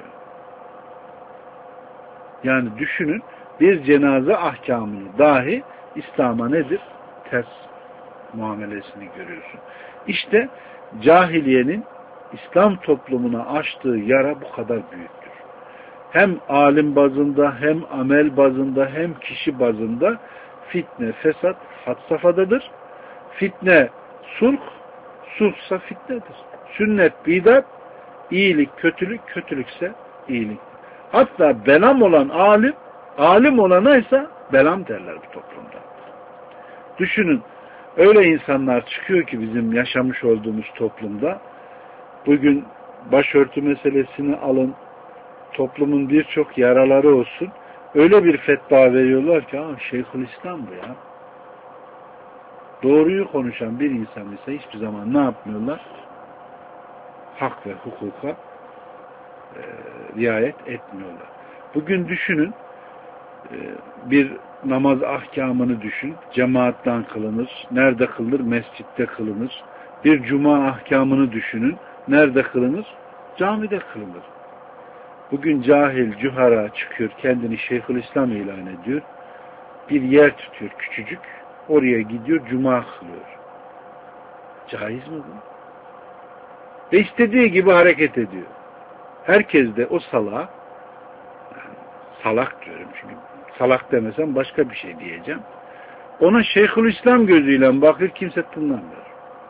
Speaker 1: Yani düşünün, bir cenaze ahkamını dahi İslam'a nedir? Ters muamelesini görüyorsun. İşte cahiliyenin İslam toplumuna açtığı yara bu kadar büyüktür. Hem alim bazında, hem amel bazında, hem kişi bazında fitne, fesat had safhadadır. Fitne sulh, sulhsa fitnedir. Sünnet, bidat, iyilik, kötülük, kötülükse iyilik. Hatta belam olan alim, alim olana ise belam derler bu toplumda. Düşünün, öyle insanlar çıkıyor ki bizim yaşamış olduğumuz toplumda, bugün başörtü meselesini alın, toplumun birçok yaraları olsun, öyle bir fetva veriyorlar ki, Şeyhülislam bu ya. Doğruyu konuşan bir insan ise hiçbir zaman ne yapmıyorlar? Hak ve hukuka e, riayet etmiyorlar. Bugün düşünün, e, bir namaz ahkamını düşün, cemaatten kılınır, nerede kılınır? Mescitte kılınır. Bir cuma ahkamını düşünün, nerede kılınır? Camide kılınır. Bugün cahil, cühara çıkıyor, kendini Şeyhülislam ilan ediyor. Bir yer tutuyor küçücük, oraya gidiyor, cuma kılıyor. Caiz mi bu? Ve istediği gibi hareket ediyor. Herkes de o salağa, yani salak diyorum çünkü salak demesem başka bir şey diyeceğim. Ona Şeyhülislam gözüyle bakır, kimse tınlamıyor.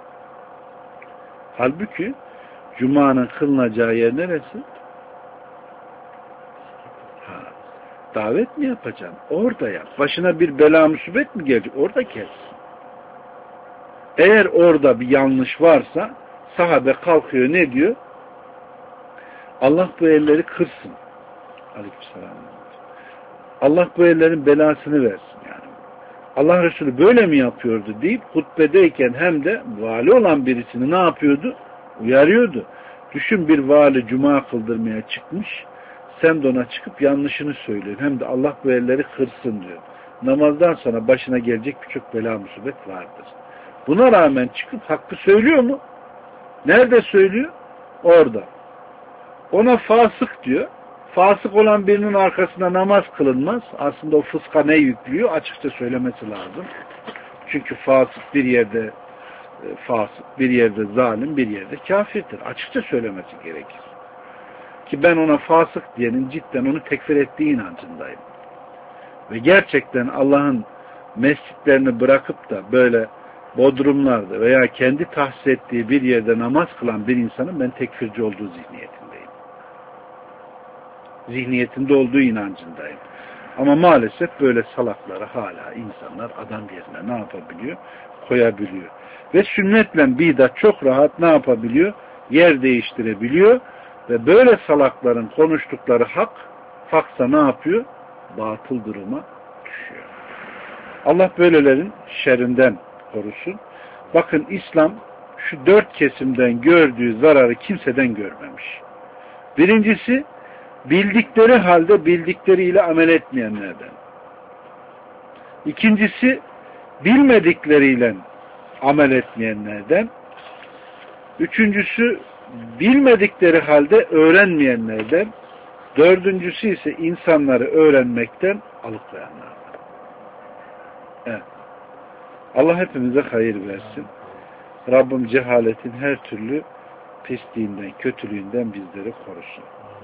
Speaker 1: Halbuki Cuma'nın kılınacağı yer neresi? Ha, davet mi yapacaksın? Orada yap. Başına bir bela musibet mi gelecek? Orada kes. Eğer orada bir yanlış varsa sahabe kalkıyor, ne diyor? Allah bu elleri kırsın. Aleykümselam. Allah bu ellerin belasını versin yani. Allah Resulü böyle mi yapıyordu deyip hutbedeyken hem de vali olan birisini ne yapıyordu? Uyarıyordu. Düşün, bir vali cuma kıldırmaya çıkmış. Sen de ona çıkıp yanlışını söylüyorsun. Hem de Allah bu elleri kırsın diyor. Namazdan sonra başına gelecek birçok bela musibet vardır. Buna rağmen çıkıp hakkı söylüyor mu? Nerede söylüyor? Orada. Ona fasık diyor. Fasık olan birinin arkasında namaz kılınmaz. Aslında o fıska ne yüklüyor? Açıkça söylemesi lazım. Çünkü fasık bir yerde fasık, bir yerde zalim, bir yerde kafirdir. Açıkça söylemesi gerekir. Ki ben ona fasık diyenin cidden onu tekfir ettiği inancındayım. Ve gerçekten Allah'ın mescitlerini bırakıp da böyle bodrumlarda veya kendi tahsis ettiği bir yerde namaz kılan bir insanın ben tekfirci olduğu zihniyetindeyim. Zihniyetinde olduğu inancındayım. Ama maalesef böyle salakları hala insanlar adam yerine ne yapabiliyor? Koyabiliyor. Ve sünnetle bidat çok rahat ne yapabiliyor? Yer değiştirebiliyor. Ve böyle salakların konuştukları hak, haksa ne yapıyor? Batıl duruma düşüyor. Allah böylelerin şerrinden korusun. Bakın, İslam şu dört kesimden gördüğü zararı kimseden görmemiş. Birincisi, bildikleri halde bildikleriyle amel etmeyenlerden. İkincisi, bilmedikleriyle amel etmeyenlerden. Üçüncüsü, bilmedikleri halde öğrenmeyenlerden. Dördüncüsü ise insanları öğrenmekten alıkoyanlardan. Evet. Allah hepimize hayır versin. Rabbim cehaletin her türlü pisliğinden, kötülüğünden bizleri korusun.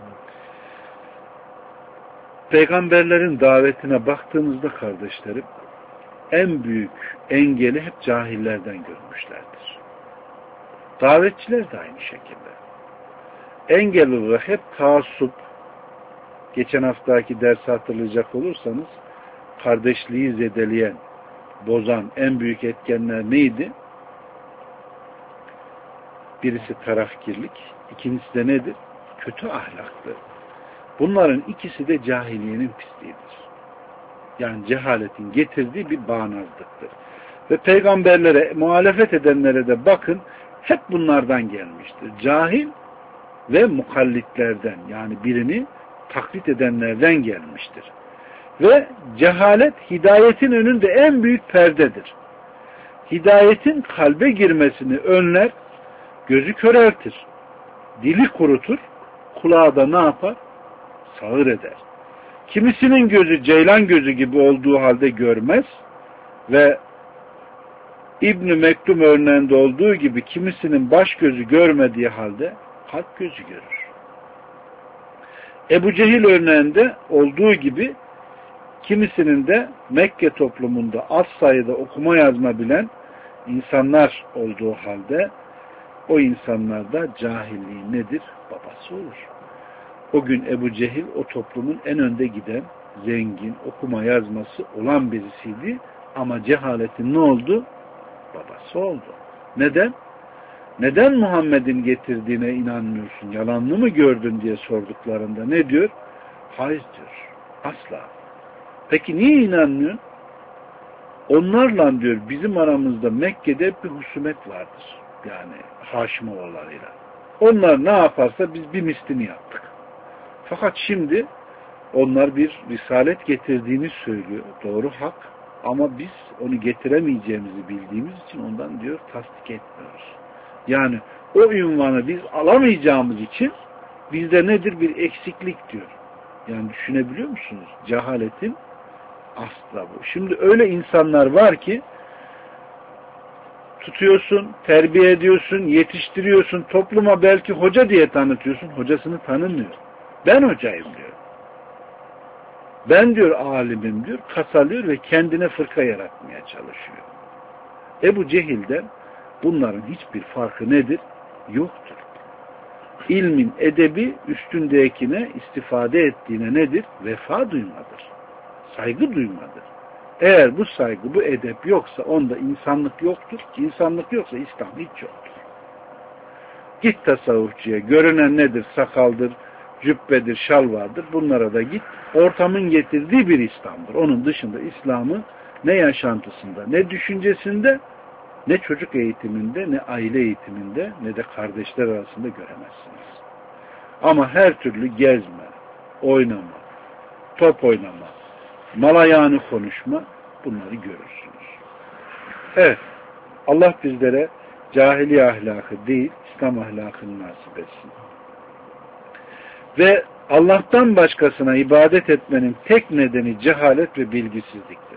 Speaker 1: Peygamberlerin davetine baktığımızda kardeşlerim, en büyük engeli hep cahillerden görmüşlerdir. Davetçiler de aynı şekilde. Engel olarak hep taassup, geçen haftaki dersi hatırlayacak olursanız, kardeşliği zedeleyen, bozan en büyük etkenler neydi? Birisi tarafkirlik, İkincisi de nedir? Kötü ahlaklı. Bunların ikisi de cahiliyenin pisliğidir. Yani cehaletin getirdiği bir bağnazlıktır. Ve peygamberlere, muhalefet edenlere de bakın, hep bunlardan gelmiştir. Cahil ve mukallitlerden, yani birini taklit edenlerden gelmiştir. Ve cehalet hidayetin önünde en büyük perdedir. Hidayetin kalbe girmesini önler, gözü köreltir, dili kurutur, kulağı da ne yapar? Sağır eder. Kimisinin gözü ceylan gözü gibi olduğu halde görmez ve İbn-i Mektum örneğinde olduğu gibi kimisinin baş gözü görmediği halde kalp gözü görür. Ebu Cehil örneğinde olduğu gibi kimisinin de Mekke toplumunda az sayıda okuma yazma bilen insanlar olduğu halde o insanlarda cahilliği nedir? Babası olur. O gün Ebu Cehil o toplumun en önde giden, zengin, okuma yazması olan birisiydi ama cehaletin ne oldu? Babası oldu. Neden? Neden Muhammed'in getirdiğine inanmıyorsun? Yalanlı mı gördün diye sorduklarında ne diyor? Hayır diyor. Asla. Peki niye inanmıyorsun? Onlarla diyor bizim aramızda Mekke'de bir husumet vardır. Yani Haşimoğullarıyla. Onlar ne yaparsa biz bir mislini yaptık. Fakat şimdi onlar bir risalet getirdiğini söylüyor. Doğru, hak. Ama biz onu getiremeyeceğimizi bildiğimiz için ondan diyor tasdik etmiyoruz. Yani o ünvanı biz alamayacağımız için bizde nedir? Bir eksiklik diyor. Yani düşünebiliyor musunuz? Cehaletin asla bu. Şimdi öyle insanlar var ki tutuyorsun, terbiye ediyorsun, yetiştiriyorsun, topluma belki hoca diye tanıtıyorsun, hocasını tanımıyor. Ben hocayım diyor. Ben diyor alimim diyor, kasalıyor ve kendine fırka yaratmaya çalışıyor. Ebu Cehil'den bunların hiçbir farkı nedir? Yoktur. İlmin edebi üstündekine istifade ettiğine nedir? Vefa duymadır. Saygı duymadır. Eğer bu saygı, bu edep yoksa onda insanlık yoktur. İnsanlık yoksa İslam hiç yoktur. Git tasavvufçuya, görünen nedir? Sakaldır, cübbedir, şal vardır. Bunlara da git. Ortamın getirdiği bir İslam'dır. Onun dışında İslam'ı ne yaşantısında, ne düşüncesinde, ne çocuk eğitiminde, ne aile eğitiminde, ne de kardeşler arasında göremezsiniz. Ama her türlü gezme, oynama, top oynama, malayani konuşma, bunları görürsünüz. Evet, Allah bizlere cahiliye ahlakı değil, İslam ahlakını nasip etsin. Ve Allah'tan başkasına ibadet etmenin tek nedeni cehalet ve bilgisizliktir.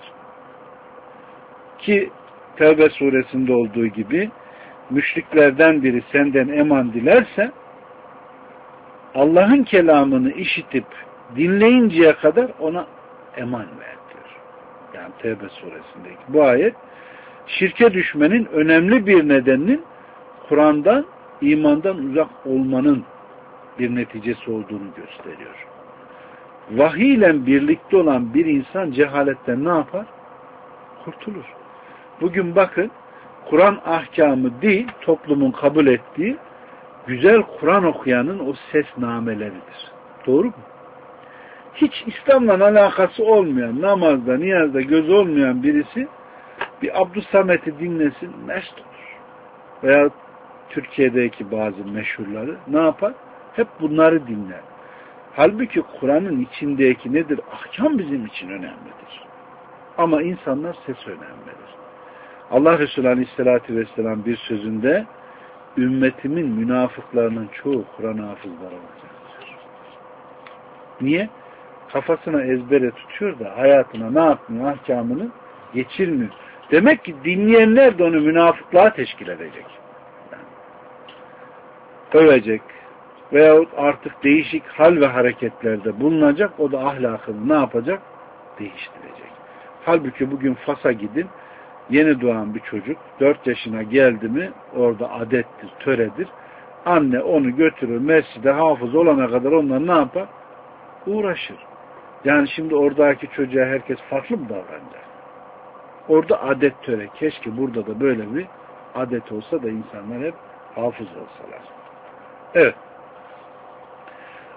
Speaker 1: Ki Tevbe suresinde olduğu gibi müşriklerden biri senden eman dilerse Allah'ın kelamını işitip dinleyinceye kadar ona eman ver diyor. Yani Tevbe suresindeki bu ayet şirke düşmenin önemli bir nedeninin Kur'an'dan, imandan uzak olmanın bir neticesi olduğunu gösteriyor. Vahiy ile birlikte olan bir insan cehaletten ne yapar? Kurtulur. Bugün bakın Kur'an ahkamı değil, toplumun kabul ettiği güzel Kur'an okuyanın o sesnameleridir. Doğru mu? Hiç İslam'la alakası olmayan, namazda, niyazda göz olmayan birisi bir Abdüssamet'i dinlesin, mest olur. Veya Türkiye'deki bazı meşhurları ne yapar? Hep bunları dinler. Halbuki Kur'an'ın içindeki nedir? Ahkam bizim için önemlidir. Ama insanlar ses önemlidir. Allah Resulü Aleyhisselatü Vesselam bir sözünde ümmetimin münafıklarının çoğu Kur'an hafızları olacaktır. Niye? Kafasına ezbere tutuyor da hayatına ne yapmıyor? Ahkamını geçirmiyor. Demek ki dinleyenler de onu münafıklığa teşkil edecek. Yani, övecek veyahut artık değişik hal ve hareketlerde bulunacak. O da ahlakını ne yapacak? Değiştirecek. Halbuki bugün Fas'a gidin, yeni doğan bir çocuk dört yaşına geldi mi orada adettir, töredir. Anne onu götürür mescide hafız olana kadar onlar ne yapar? Uğraşır. Yani şimdi oradaki çocuğa herkes farklı mı davranacak? Orada adet töre. Keşke burada da böyle bir adet olsa da insanlar hep hafız olsalar. Evet.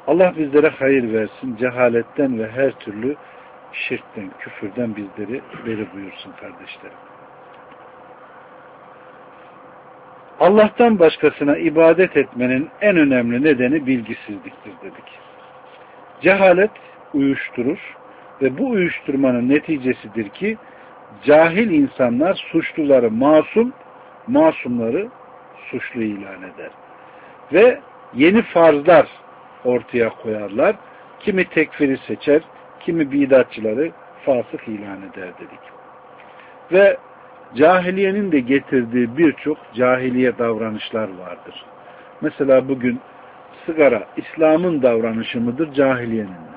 Speaker 1: Allah bizlere hayır versin. Cehaletten ve her türlü şirkten, küfürden bizleri beri buyursun kardeşlerim. Allah'tan başkasına ibadet etmenin en önemli nedeni bilgisizliktir dedik. Cehalet uyuşturur ve bu uyuşturmanın neticesidir ki cahil insanlar suçluları masum, masumları suçlu ilan eder. Ve yeni farzlar ortaya koyarlar. Kimi tekfiri seçer, kimi bidatçıları fasık ilan eder dedik. Ve cahiliyenin de getirdiği birçok cahiliye davranışlar vardır. Mesela bugün sigara İslam'ın davranışı mıdır, cahiliyenin mi?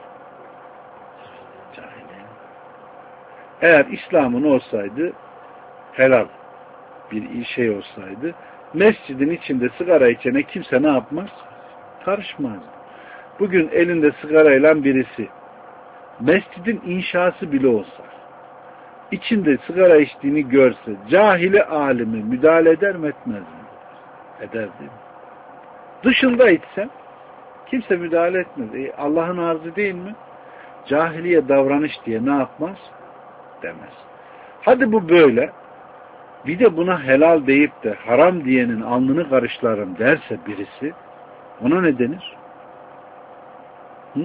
Speaker 1: Cahiliye. Eğer İslam'ın olsaydı, helal bir şey olsaydı, mescidin içinde sigara içene kimse ne yapmaz? Karışmaz. Bugün elinde sigarayla birisi, mescidin inşası bile olsa, içinde sigara içtiğini görse, cahili alimi müdahale eder mi etmez mi? Eder değil mi? Dışında içsem, kimse müdahale etmez. E, Allah'ın arzı değil mi? Cahiliye davranış diye ne yapmaz? Demez. Hadi bu böyle. Bir de buna helal deyip de haram diyenin alnını karışlarım derse birisi, ona ne denir? Hı?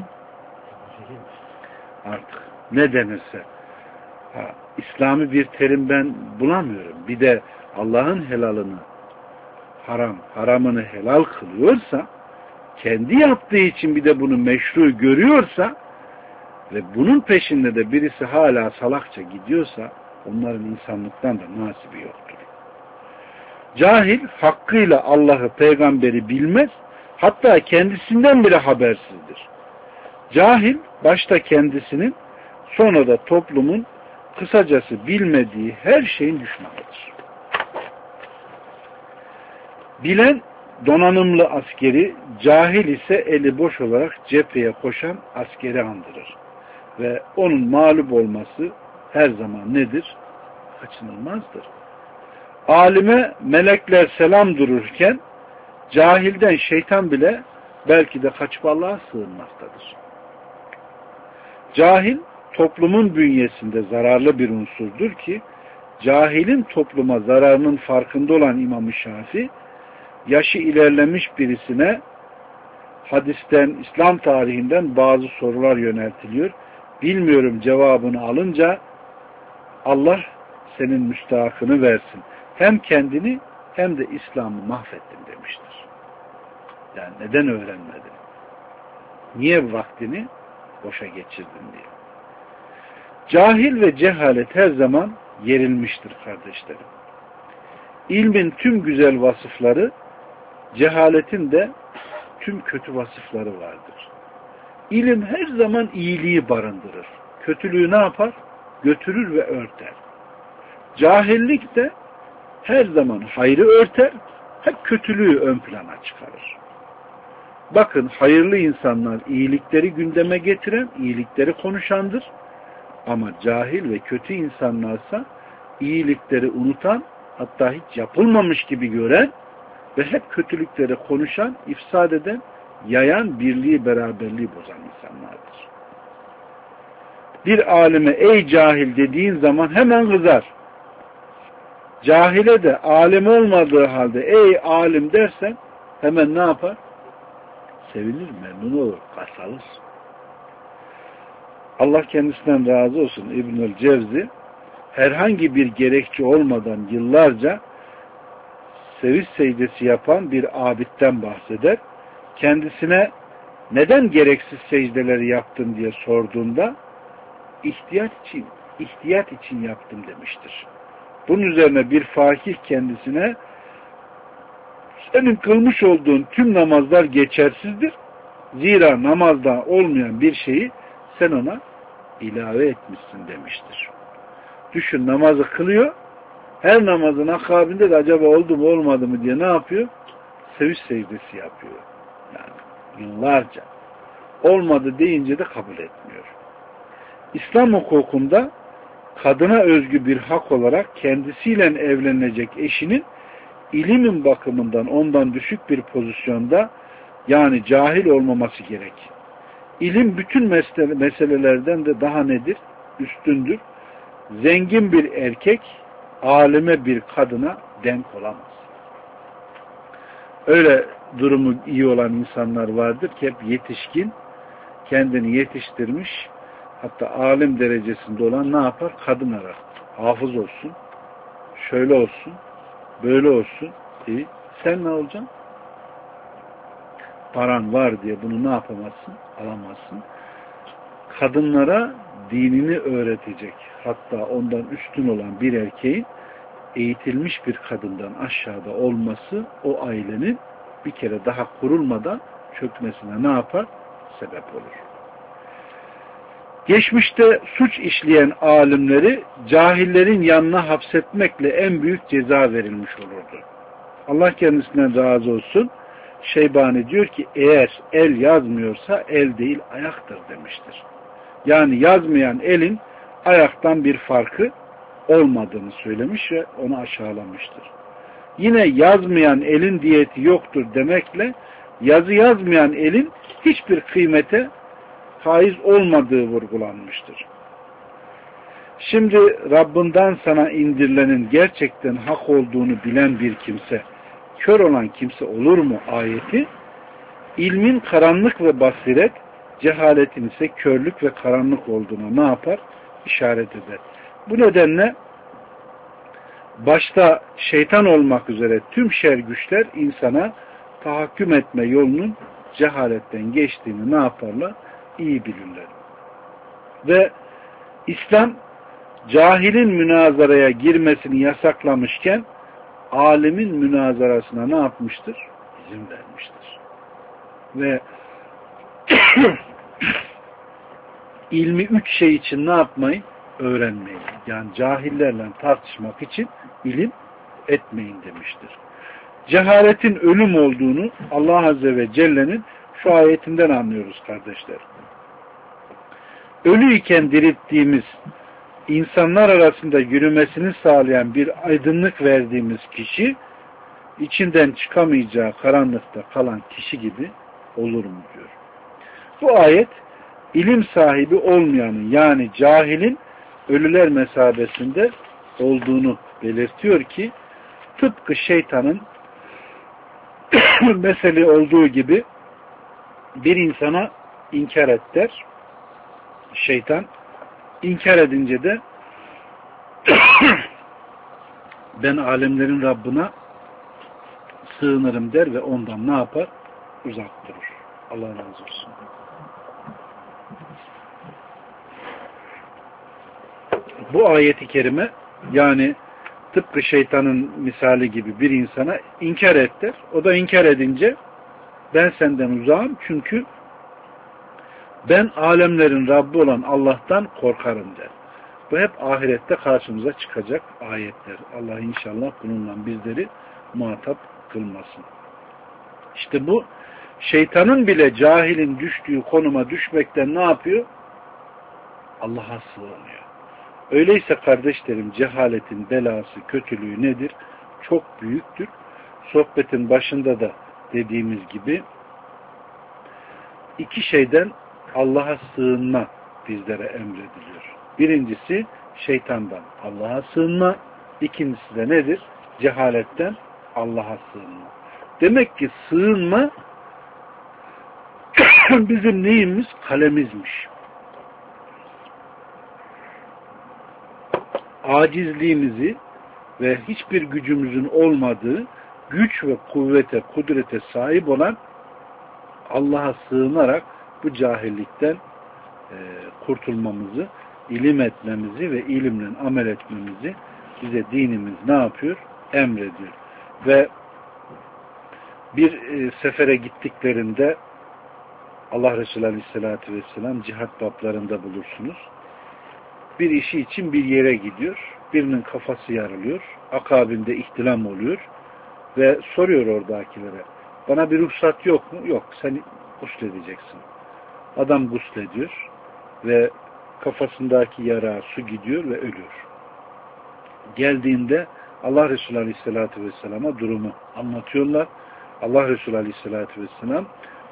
Speaker 1: Artık ne denirse. Ha, İslami bir terim ben bulamıyorum. Bir de Allah'ın helalını haram, haramını helal kılıyorsa, kendi yaptığı için bir de bunu meşru görüyorsa ve bunun peşinde de birisi hala salakça gidiyorsa, onların insanlıktan da nasibi yoktur. Cahil hakkıyla Allah'ı, peygamberi bilmez, hatta kendisinden bile habersizdir. Cahil başta kendisinin, sonra da toplumun, kısacası bilmediği her şeyin düşmanıdır. Bilen donanımlı askeri, cahil ise eli boş olarak cepheye koşan askeri andırır. Ve onun mağlup olması her zaman nedir? Kaçınılmazdır. Alime melekler selam dururken, cahilden şeytan bile belki de kaçıp Allah'a sığınmaktadır. Cahil, toplumun bünyesinde zararlı bir unsurdur ki, cahilin topluma zararının farkında olan İmam-ı Şafii, yaşı ilerlemiş birisine hadisten, İslam tarihinden bazı sorular yöneltiliyor. Bilmiyorum cevabını alınca Allah senin müstahakını versin. Hem kendini hem de İslam'ı mahvettin demiştir. Yani neden öğrenmedin? Niye vaktini boşa geçirdin diye. Cahil ve cehalet her zaman yerilmiştir kardeşlerim. İlmin tüm güzel vasıfları, cehaletin de tüm kötü vasıfları vardır. İlim her zaman iyiliği barındırır. Kötülüğü ne yapar? Götürür ve örter. Cahillik de her zaman hayrı örter, hep kötülüğü ön plana çıkarır. Bakın hayırlı insanlar iyilikleri gündeme getiren, iyilikleri konuşandır. Ama cahil ve kötü insanlarsa iyilikleri unutan, hatta hiç yapılmamış gibi gören ve hep kötülükleri konuşan, ifsad eden, yayan, birliği, beraberliği bozan insanlardır. Bir alime ey cahil dediğin zaman hemen kızar. Cahile de alim olmadığı halde ey alim dersen hemen ne yapar? Sevinir, memnun olur, kasalır. Allah kendisinden razı olsun. İbnül Cevzi herhangi bir gerekçe olmadan yıllarca seviş secdesi yapan bir abidden bahseder. Kendisine neden gereksiz secdeleri yaptın diye sorduğunda ihtiyat için, ihtiyat için yaptım demiştir. Bunun üzerine bir fakih kendisine senin kılmış olduğun tüm namazlar geçersizdir. Zira namazda olmayan bir şeyi sen ona ilave etmişsin demiştir. Düşün, namazı kılıyor. Her namazın akabinde de acaba oldu mu olmadı mı diye ne yapıyor? Seviş secdesi yapıyor. Yani yıllarca. Olmadı deyince de kabul etmiyor. İslam hukukunda kadına özgü bir hak olarak kendisiyle evlenecek eşinin ilimin bakımından ondan düşük bir pozisyonda Yani cahil olmaması gerek. İlim bütün mesele, meselelerden de daha nedir? Üstündür. Zengin bir erkek alime bir kadına denk olamaz. Öyle durumu iyi olan insanlar vardır ki hep yetişkin, kendini yetiştirmiş, hatta alim derecesinde olan ne yapar? Kadın arar. Hafız olsun, şöyle olsun, böyle olsun. E, sen ne olacaksın? Paran var diye bunu ne yapamazsın? Alamazsın. Kadınlara dinini öğretecek, hatta ondan üstün olan bir erkeğin eğitilmiş bir kadından aşağıda olması o ailenin bir kere daha kurulmadan çökmesine ne yapar? Sebep olur. Geçmişte suç işleyen alimleri cahillerin yanına hapsetmekle en büyük ceza verilmiş olurdu. Allah kendisinden razı olsun. Şeybani diyor ki eğer el yazmıyorsa el değil ayaktır demiştir. Yani yazmayan elin ayaktan bir farkı olmadığını söylemiş ve onu aşağılamıştır. Yine yazmayan elin diyeti yoktur demekle yazı yazmayan elin hiçbir kıymete haiz olmadığı vurgulanmıştır. Şimdi Rabbinden sana indirilenin gerçekten hak olduğunu bilen bir kimse, kör olan kimse olur mu ayeti, ilmin karanlık ve basiret, cehaletin ise körlük ve karanlık olduğuna ne yapar? İşaret eder. Bu nedenle başta şeytan olmak üzere tüm şer güçler insana tahakküm etme yolunun cehaletten geçtiğini ne yaparlar? İyi bilirler. Ve İslam cahilin münazaraya girmesini yasaklamışken alimin münazarasına ne yapmıştır? İzin vermiştir. Ve ilmi üç şey için ne yapmayın? Öğrenmeyin. Yani cahillerle tartışmak için ilim etmeyin demiştir. Cehaletin ölüm olduğunu Allah Azze ve Celle'nin şu ayetinden anlıyoruz kardeşler. Ölü iken dirilttiğimiz, insanlar arasında yürümesini sağlayan bir aydınlık verdiğimiz kişi, içinden çıkamayacağı karanlıkta kalan kişi gibi olur mu diyor. Bu ayet, ilim sahibi olmayanın yani cahilin ölüler mesabesinde olduğunu belirtiyor ki, tıpkı şeytanın mesele olduğu gibi bir insana inkar et der. Şeytan inkar edince de ben alemlerin Rabbına sığınırım der ve ondan ne yapar? Uzak durur. Allah razı olsun. Bu ayeti kerime yani tıpkı şeytanın misali gibi bir insana inkar et der. O da inkar edince ben senden uzağım çünkü ben alemlerin Rabbi olan Allah'tan korkarım der. Bu hep ahirette karşımıza çıkacak ayetler. Allah inşallah bununla bizleri muhatap kılmasın. İşte bu şeytanın bile cahilin düştüğü konuma düşmekten ne yapıyor? Allah'a sığınıyor. Öyleyse kardeşlerim cehaletin belası, kötülüğü nedir? Çok büyüktür. Sohbetin başında da dediğimiz gibi iki şeyden Allah'a sığınma bizlere emrediliyor. Birincisi şeytandan Allah'a sığınma, ikincisi de nedir? Cehaletten Allah'a sığınma. Demek ki sığınma bizim neyimiz? Kalemizmiş. Acizliğimizi ve hiçbir gücümüzün olmadığı güç ve kuvvete, kudrete sahip olan Allah'a sığınarak bu cahillikten e, kurtulmamızı, ilim etmemizi ve ilimle amel etmemizi bize dinimiz ne yapıyor? Emrediyor. Ve bir e, sefere gittiklerinde Allah Resulü Aleyhisselatü Vesselam cihat bablarında bulursunuz. Bir işi için bir yere gidiyor. Birinin kafası yarılıyor. Akabinde ihtilam oluyor. Ve soruyor oradakilere. Bana bir ruhsat yok mu? Yok. Sen gusledeceksin. Adam guslediyor. Ve kafasındaki yara su gidiyor ve ölüyor. Geldiğinde Allah Resulü Aleyhisselatü Vesselam'a durumu anlatıyorlar. Allah Resulü Aleyhisselatü Vesselam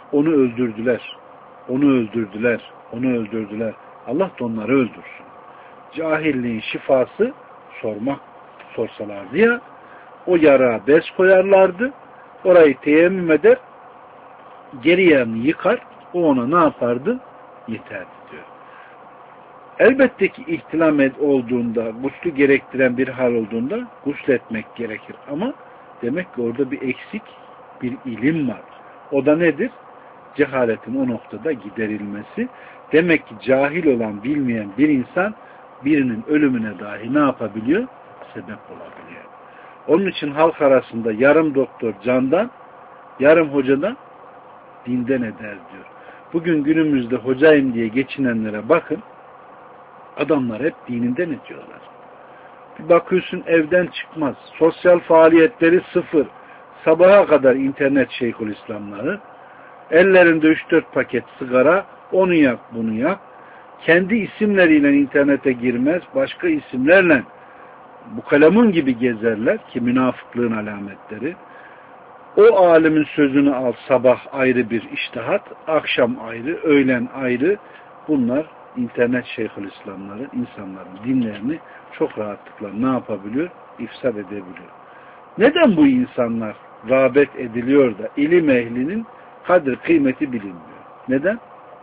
Speaker 1: Onu öldürdüler. Onu öldürdüler. Onu öldürdüler. Allah da onları öldürsün. Cahilliğin şifası sormak, sorsalardı ya, o yara bez koyarlardı, orayı teyemmüm eder, geri yanını yıkar, o ona ne yapardı? Yeterdi diyor. Elbette ki ihtilam olduğunda, guslü gerektiren bir hal olduğunda gusletmek gerekir. Ama demek ki orada bir eksik, bir ilim var. O da nedir? Cehaletin o noktada giderilmesi. Demek ki cahil olan, bilmeyen bir insan birinin ölümüne dahi ne yapabiliyor? Sebep olabiliyor. Onun için halk arasında yarım doktor candan, yarım hocadan dinden eder diyor. Bugün günümüzde hocayım diye geçinenlere bakın, adamlar hep dininden ediyorlar. Bir bakıyorsun evden çıkmaz. Sosyal faaliyetleri sıfır. Sabaha kadar internet şeyhülislamları. Ellerinde üç dört paket sigara. Onu yak, bunu yak. Kendi isimleriyle internete girmez. Başka isimlerle bu kalemun gibi gezerler ki münafıklığın alametleri. O alimin sözünü al, sabah ayrı bir iştihat, akşam ayrı, öğlen ayrı. Bunlar internet şeyhülislamları insanların dinlerini çok rahatlıkla ne yapabiliyor? İfsad edebiliyor. Neden bu insanlar rağbet ediliyor da ilim ehlinin kadir kıymeti bilinmiyor? Neden?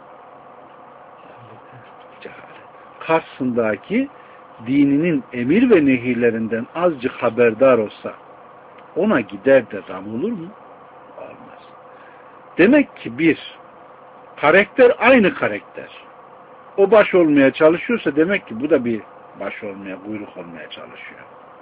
Speaker 1: Cehalet. Karşısındaki dininin emir ve nehirlerinden azıcık haberdar olsa ona gider de ram olur mu? Olmaz. Demek ki bir, karakter aynı karakter. O baş olmaya çalışıyorsa demek ki bu da bir baş olmaya, buyruk olmaya çalışıyor.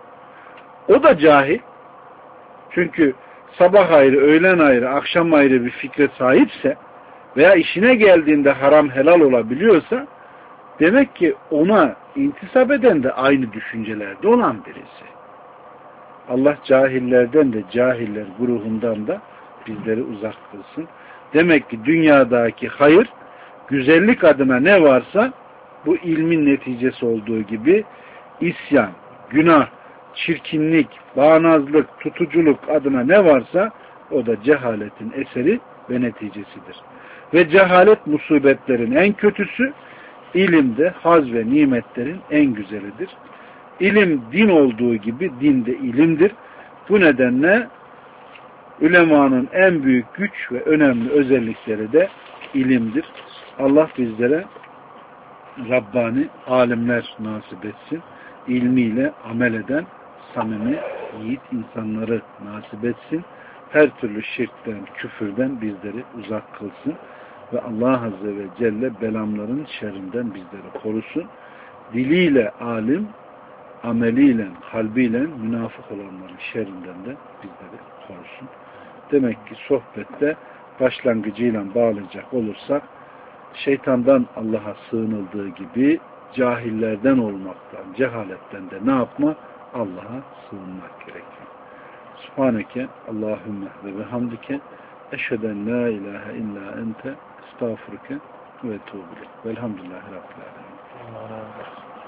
Speaker 1: O da cahil. Çünkü sabah ayrı, öğlen ayrı, akşam ayrı bir fikre sahipse veya işine geldiğinde haram helal olabiliyorsa demek ki ona intisap eden de aynı düşüncelerde olan birisi. Allah cahillerden de cahiller grubundan da bizleri uzak kılsın. Demek ki dünyadaki hayır, güzellik adına ne varsa bu ilmin neticesi olduğu gibi isyan, günah, çirkinlik, bağnazlık, tutuculuk adına ne varsa o da cehaletin eseri ve neticesidir. Ve cehalet musibetlerin en kötüsü, ilimde haz ve nimetlerin en güzelidir. İlim din olduğu gibi din de ilimdir. Bu nedenle ulemanın en büyük güç ve önemli özellikleri de ilimdir. Allah bizlere Rabbani alimler nasip etsin. İlmiyle amel eden samimi, yiğit insanları nasip etsin. Her türlü şirkten, küfürden bizleri uzak kılsın. Ve Allah Azze ve Celle belamların şerrinden bizleri korusun. Diliyle alim, ameliyle, kalbiyle münafık olanların şerrinden de bizleri korusun. Demek ki sohbette başlangıcıyla bağlayacak olursak şeytandan Allah'a sığınıldığı gibi cahillerden olmaktan, cehaletten de ne yapma? Allah'a sığınmak gerekiyor. Subhaneke Allahümme ve bihamdike eşheden la ilahe illa ente estağfurke ve tuğbilek. Velhamdülillahi Rabbil alemin.